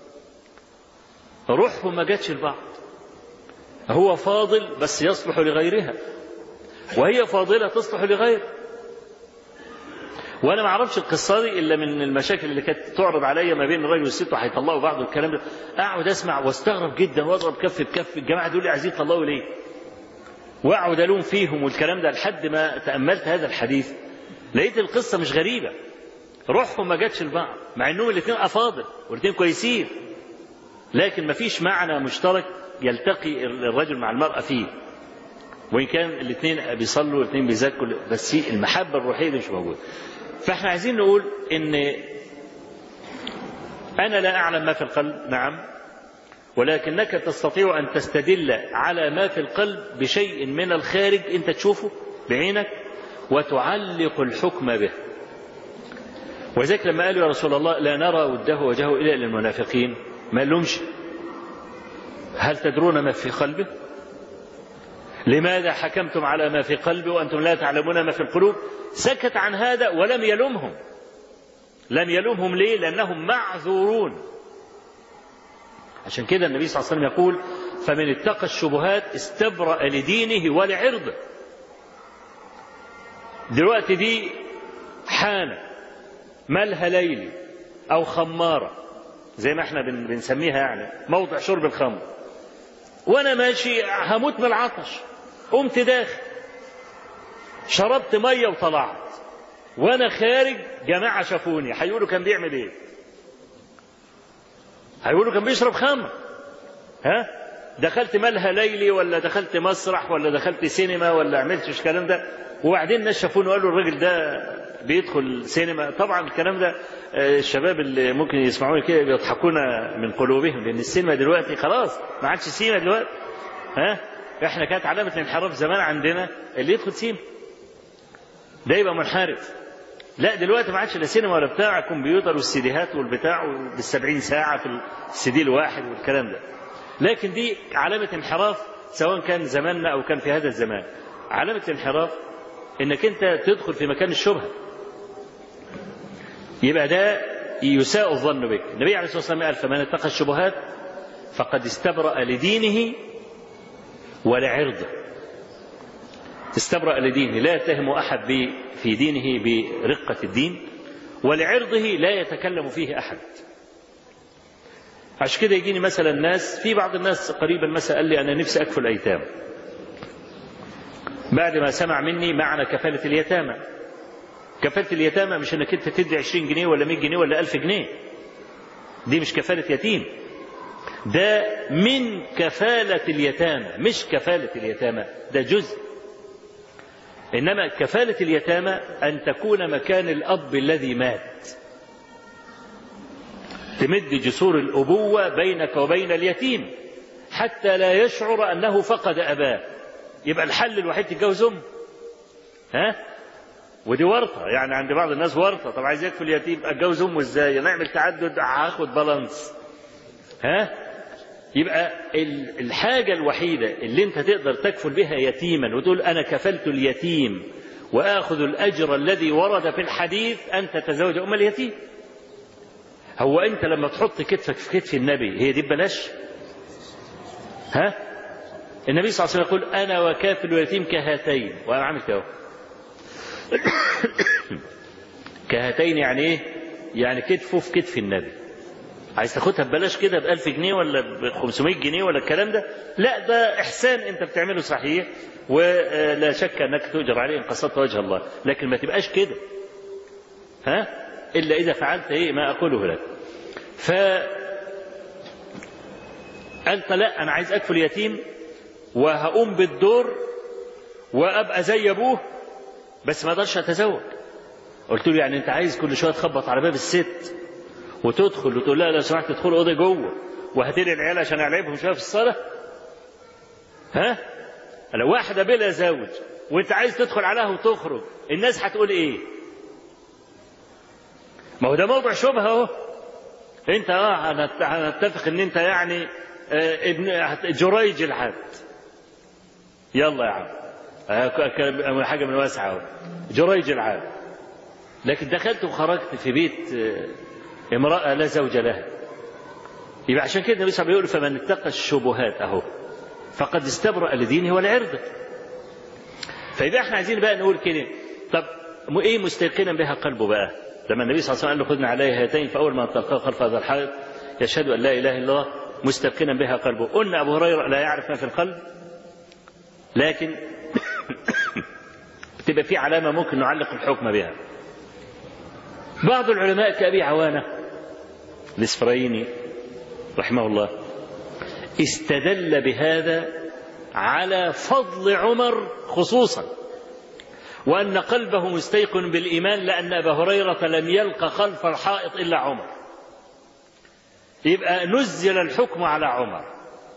روحهم ما جاتش لبعض. هو فاضل بس يصلح لغيرها، وهي فاضلة تصلح لغيرها. وانا ما اعرفش القصه دي الا من المشاكل اللي كانت تعرض عليا ما بين الراجل والست وهيطلقوا بعض والكلام ده. اقعد اسمع واستغرب جدا واضرب كف بكف، الجماعه دول عايزين يطلقوا ليه؟ واقعد الوم فيهم والكلام ده، لحد ما تاملت هذا الحديث لقيت القصه مش غريبه. روحهم ما جاتش لبعض مع انهم الاثنين افاضل والاثنين كويسين، لكن ما فيش معنى مشترك يلتقي الرجل مع المراه فيه، وان كان الاثنين بيصلوا والاثنين بيزكوا، بس المحبه الروحيه دي مش موجوده. فاحنا عايزين نقول ان انا لا اعلم ما في القلب، نعم، ولكنك تستطيع ان تستدل على ما في القلب بشيء من الخارج انت تشوفه بعينك وتعلق الحكم به. وذلك لما قالوا يا رسول الله لا نرى وده وجهه الا للمنافقين، ما لهمش هل تدرون ما في قلبه؟ لماذا حكمتم على ما في قلبه وأنتم لا تعلمون ما في القلوب؟ سكت عن هذا ولم يلومهم. لم يلومهم ليه؟ لأنهم معذورون. عشان كده النبي صلى الله عليه وسلم يقول فمن اتقى الشبهات استبرأ لدينه ولعرضه. دلوقتي دي حانة مالها ليلي أو خمارة زي ما احنا بنسميها، يعني موضع شرب الخمر، وانا ماشي هموت من العطش، قمت داخل شربت ميه وطلعت، وانا خارج جماعه شافوني هيقولوا كان بيعمل ايه؟ هيقولوا كان بيشرب خمر. ها؟ دخلت مالها ليلي ولا دخلت مسرح ولا دخلت سينما ولا عملتش الكلام ده، وبعدين الناس شافوني وقالوا الراجل ده بيدخل سينما. طبعا الكلام ده الشباب اللي ممكن يسمعوني كده بيضحكون من قلوبهم، لان السينما دلوقتي خلاص ما عادش سينما دلوقتي. ها؟ احنا كانت علامه الانحراف زمان عندنا اللي يدخل سينما ده يبقى منحرف. لا دلوقتي ما عادش لا سينما ولا بتاع، كمبيوتر والسيديهات والبتاع بال70 ساعه في السي دي الواحد والكلام ده. لكن دي علامه انحراف سواء كان زماننا او كان في هذا الزمان. علامه الانحراف انك انت تدخل في مكان الشبهه، يبقى ده يساء الظن بك. النبي عليه الصلاه والسلام قال فمن اتقى الشبهات فقد استبرأ لدينه ولعرضه. استبرأ لدينه، لا يتهم احد في دينه برقه الدين، ولعرضه لا يتكلم فيه احد. عشان كده يجيني مثلا الناس، في بعض الناس قريبا مثلا قال لي انا نفسي اكفل الايتام، بعد ما سمع مني معنى كفالة اليتامى. كفالة اليتامى مش انك انت تدي 20 جنيه ولا 100 جنيه ولا 1000 جنيه، دي مش كفالة يتيم، ده من كفالة اليتامى، مش كفالة اليتامى، ده جزء. انما كفالة اليتامى ان تكون مكان الاب الذي مات، تمد جسور الابوة بينك وبين اليتيم حتى لا يشعر انه فقد اباه. يبقى الحل الوحيد تتجوز أم. ها؟ ودي ورطة، يعني عند بعض الناس ورطة. طب عايز يكفل يتيم اتجوز أمه ازاي؟ نعمل تعدد هاخد بالانس. ها؟ يبقى الحاجة الوحيدة اللي انت تقدر تكفل بها يتيما وتقول انا كفلت اليتيم واخذ الاجر الذي ورد في الحديث ان تتزوج ام اليتيم. هو انت لما تحط كتفك في كتف النبي هي دي ببلاش؟ ها؟ النبي صلى الله عليه وسلم يقول أنا وكافل اليتيم كهاتين، وأنا عامل كده كهاتين. يعني إيه؟ يعني كتفه في كتف النبي. عايز تاخدها ببلاش كده ب1000 جنيه ولا ب500 جنيه ولا الكلام ده؟ لا، ده إحسان أنت بتعمله صحيح، ولا شك أنك تؤجر عليه إن قصدت وجه الله، لكن ما تبقاش كده. ها؟ إلا إذا فعلت إيه ما أقوله لك. قالت لا أنا عايز أكفل يتيم وهقوم بالدور وأبقى زي أبوه، بس ما أقدرش أتزوج. قلت له يعني أنت عايز كل شوية تخبط على باب الست وتدخل وتقول لها لو سمحت تدخل أوضة جوه وهاتلي العيال عشان ألعبهم شوية في الصالة؟ ها؟ لو واحدة بلا زوج وأنت عايز تدخل عليها وتخرج الناس هتقول إيه؟ ما هو ده موضوع شبهة أهو. أنت هنتفق إن أنت يعني ابن جريج الحد. يلا يا عم حاجة من واسعة أهو. جريج العام. لكن دخلت وخرجت في بيت امرأة لا زوج لها. يبقى عشان كده النبي صلى الله عليه وسلم يقول فمن اتقى الشبهات أهو فقد استبرأ لدينه ولعرضه. فيبقى احنا عايزين بقى نقول كده طب ايه مستيقنا بها قلبه بقى؟ لما النبي صلى الله عليه وسلم قال له خذنا عليه هاتين فأول ما تلقاه خلف هذا الحائط يشهد أن لا إله إلا الله مستيقنا بها قلبه. قلنا أبو هريرة لا يعرف ما في القلب لكن تبقى في علامة ممكن نعلق الحكم بها. بعض العلماء كأبي عوانة الإسفرايني رحمه الله استدل بهذا على فضل عمر خصوصا وأن قلبه مستيقن بالإيمان لأن أبا هريرة لم يلق خلف الحائط إلا عمر. يبقى نزل الحكم على عمر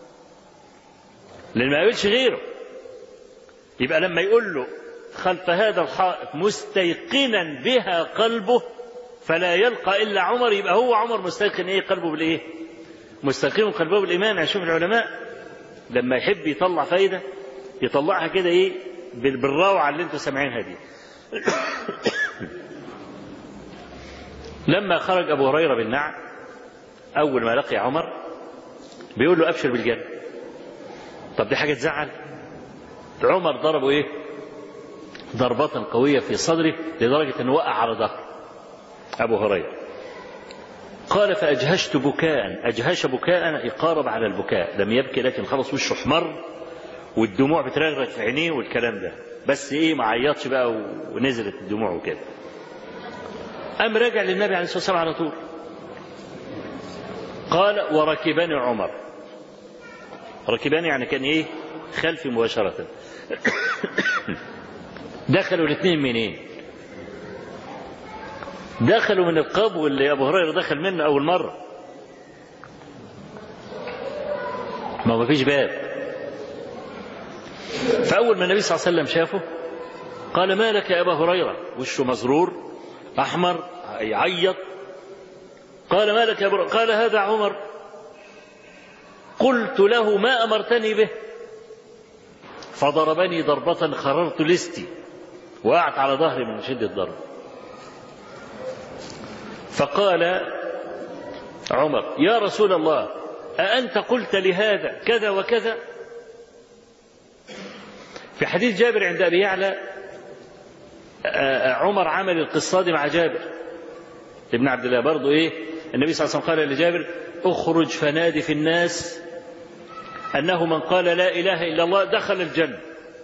لأن ما يقولش غيره. يبقى لما يقول له خلف هذا الحائط مستيقنا بها قلبه فلا يلقى إلا عمر يبقى هو عمر مستيقن إيه قلبه بالإيه؟ مستيقن قلبه بالإيمان. عشان العلماء لما يحب يطلع فايدة يطلعها كده إيه بالروعة اللي انتوا سامعينها دي. لما خرج أبو هريرة بالنعم أول ما لقي عمر بيقول له أبشر بالجنة. طب دي حاجة تزعل؟ عمر ضربه إيه؟ ضربة قوية في صدره لدرجة أنه وقع على ظهره أبو هريرة. قال فأجهشت بكاء. أجهش بكاء يقارب على البكاء لم يبكي لكن خلص وشه احمر والدموع بترغرغ في عينيه والكلام ده بس ايه ما عيطش بقى ونزلت الدموع وكده. قام راجع للنبي عليه الصلاة والسلام على طول. قال وركبني عمر. ركبني يعني كان ايه خلفي مباشرة. دخلوا الاثنين منين؟ دخلوا من القبو اللي ابو هريرة دخل منه اول مرة. ما فيش باب. فأول ما النبي صلى الله عليه وسلم شافه قال ما لك يا أبا هريرة؟ وشه مزرور أحمر يعيط. قال ما لك يا أبا هريرة؟ قال هذا عمر. قلت له ما أمرتني به فضربني ضربة خررت لستي وقعت على ظهري من شدة الضرب. فقال عمر يا رسول الله أأنت قلت لهذا كذا وكذا؟ في حديث جابر عند أبي يعلى عمر عمل القصة دي مع جابر ابن عبد الله برضو ايه النبي صلى الله عليه وسلم قال لجابر اخرج فنادي في الناس أنه من قال لا إله إلا الله دخل الجنة.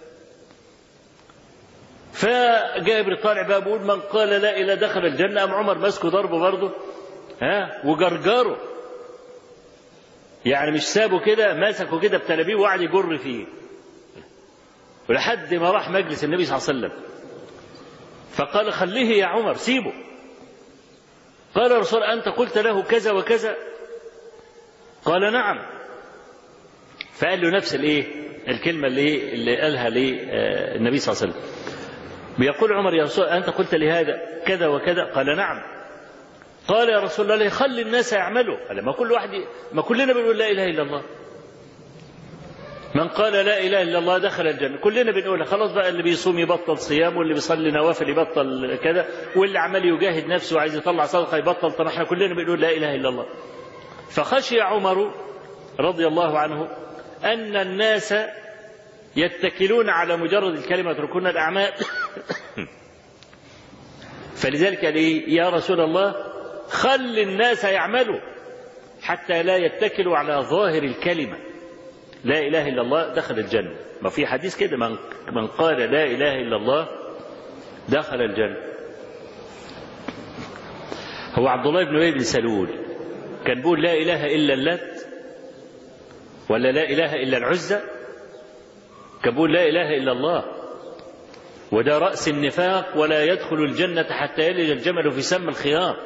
فجابر طالع بقى بيقول من قال لا إله دخل الجنة. أم عمر مسكه ضربه برضه وجرجره يعني مش سابه كده مسكه كده بتلابيه وقعد يجر فيه ولحد ما راح مجلس النبي صلى الله عليه وسلم. فقال خليه يا عمر سيبه. قال يا رسول أنت قلت له كذا وكذا؟ قال نعم. فقال له نفس الكلمة اللي قالها النبي صلى الله عليه وسلم. بيقول عمر يا رسول أنت قلت لهذا كذا وكذا؟ قال نعم. قال يا رسول الله خلي الناس يعملوا. قال ما كلنا بنقول لا إله إلا الله. من قال لا إله إلا الله دخل الجنة. كلنا بنقولها. خلاص بقى اللي بيصوم يبطل صيام واللي بيصلي نوافل يبطل كذا واللي عمال يجاهد نفسه وعايز يطلع صدقة يبطل. طب احنا كلنا بنقول لا إله إلا الله. فخشي عمر رضي الله عنه أن الناس يتكلون على مجرد الكلمة يتركون الأعمال. فلذلك قال يا رسول الله خل الناس يعملوا حتى لا يتكلوا على ظاهر الكلمة لا إله إلا الله دخل الجنة. ما في حديث كده من قال لا إله إلا الله دخل الجنة. هو عبد الله بن أبي بن سلول كان بيقول لا إله إلا اللات ولا لا إله إلا العزى؟ كان بيقول لا إله إلا الله. وده رأس النفاق، ولا يدخل الجنة حتى يلج الجمل في سم الخياط.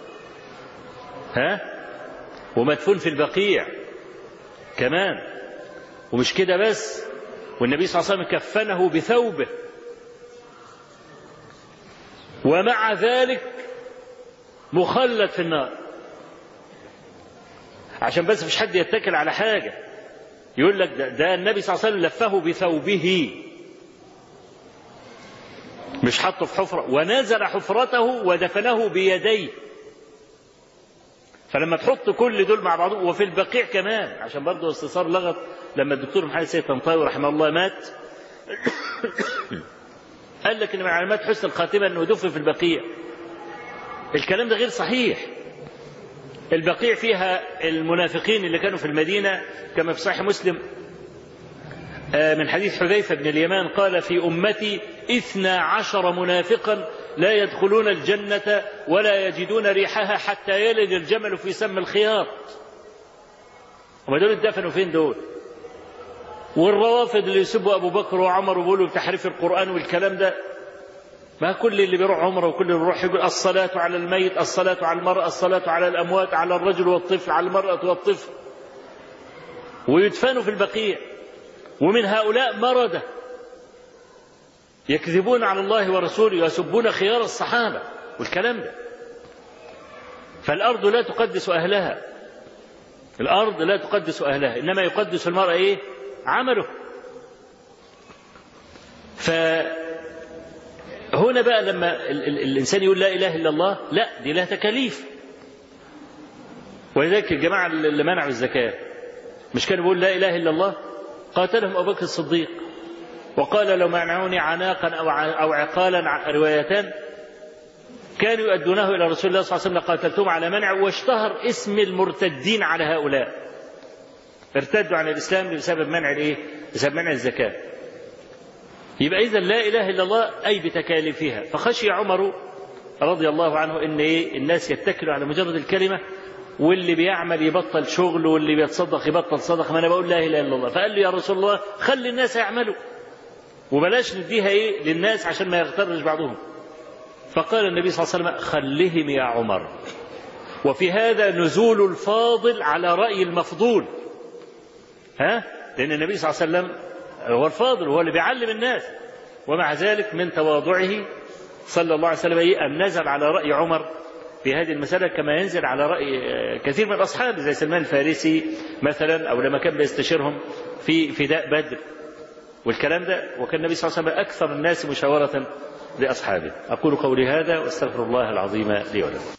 ومدفون في البقيع كمان. ومش كده بس، والنبي صلى الله عليه وسلم كفنه بثوبه، ومع ذلك مخلد في النار. عشان بس مش حد يتكل على حاجة يقول لك ده النبي صلى الله عليه وسلم لفه بثوبه، مش حطه في حفرة، ونزل حفرته ودفنه بيديه. فلما تحط كل دول مع بعضهم، وفي البقيع كمان، عشان برضه استثار لغط لما الدكتور محمد سيد طنطاوي رحمه الله مات قال لك ان من علامات حسن الخاتمة انه دفن في البقيع. الكلام ده غير صحيح. البقيع فيها المنافقين اللي كانوا في المدينة، كما في صحيح مسلم من حديث حذيفة بن اليمان قال: في أمتي 12 منافقا لا يدخلون الجنة ولا يجدون ريحها حتى يلج الجمل في سم الخياط. وما دول اتدفنوا فين دول؟ والروافض اللي يسبوا أبو بكر وعمر وبيقولوا بتحريف القرآن والكلام ده، ما كل اللي بيروح عمره وكل اللي بيروح يقول الصلاة على الميت، الصلاة على المرأة، الصلاة على الأموات، على الرجل والطفل، على المرأة والطفل، ويدفنوا في البقيع. ومن هؤلاء مردة يكذبون على الله ورسوله ويسبون خيار الصحابة والكلام ده. فالأرض لا تقدس أهلها، الأرض لا تقدس أهلها، إنما يقدس المرء إيه؟ عمله. فهنا بقى لما الإنسان يقول لا إله إلا الله، لا، دي لها تكاليف. ولذلك الجماعة اللي منعوا الزكاة مش كانوا بيقول لا إله إلا الله؟ قاتلهم أبو بكر الصديق وقال: لو منعوني عناقا أو عقالا، روايتان، كانوا يؤدونه إلى رسول الله صلى الله عليه وسلم لقاتلتهم على منع. واشتهر اسم المرتدين على هؤلاء، ارتدوا عن الإسلام بسبب منع الإيه؟ بسبب منع الزكاة. يبقى إذن لا إله إلا الله أي بتكاليفها. فخشي عمر رضي الله عنه إن الناس يتكلوا على مجرد الكلمة، واللي بيعمل يبطل شغل، واللي بيتصدق يبطل صدق. ما أنا بقول لا إله إلا الله. فقال له: يا رسول الله، خلي الناس يعملوا وبلاش نديها للناس عشان ما يغترش بعضهم. فقال النبي صلى الله عليه وسلم: خلهم يا عمر. وفي هذا نزول الفاضل على رأي المفضول، لأن النبي صلى الله عليه وسلم هو الفاضل، هو اللي بيعلم الناس. ومع ذلك من تواضعه صلى الله عليه وسلم أن نزل على رأي عمر في هذه المسألة، كما ينزل على رأي كثير من الأصحاب زي سلمان الفارسي مثلا، أو لما كان بيستشيرهم في فداء بدر والكلام ده. وكان النبي صلى الله عليه وسلم أكثر الناس مشاورة لأصحابه. أقول قولي هذا وأستغفر الله العظيم لي ولكم.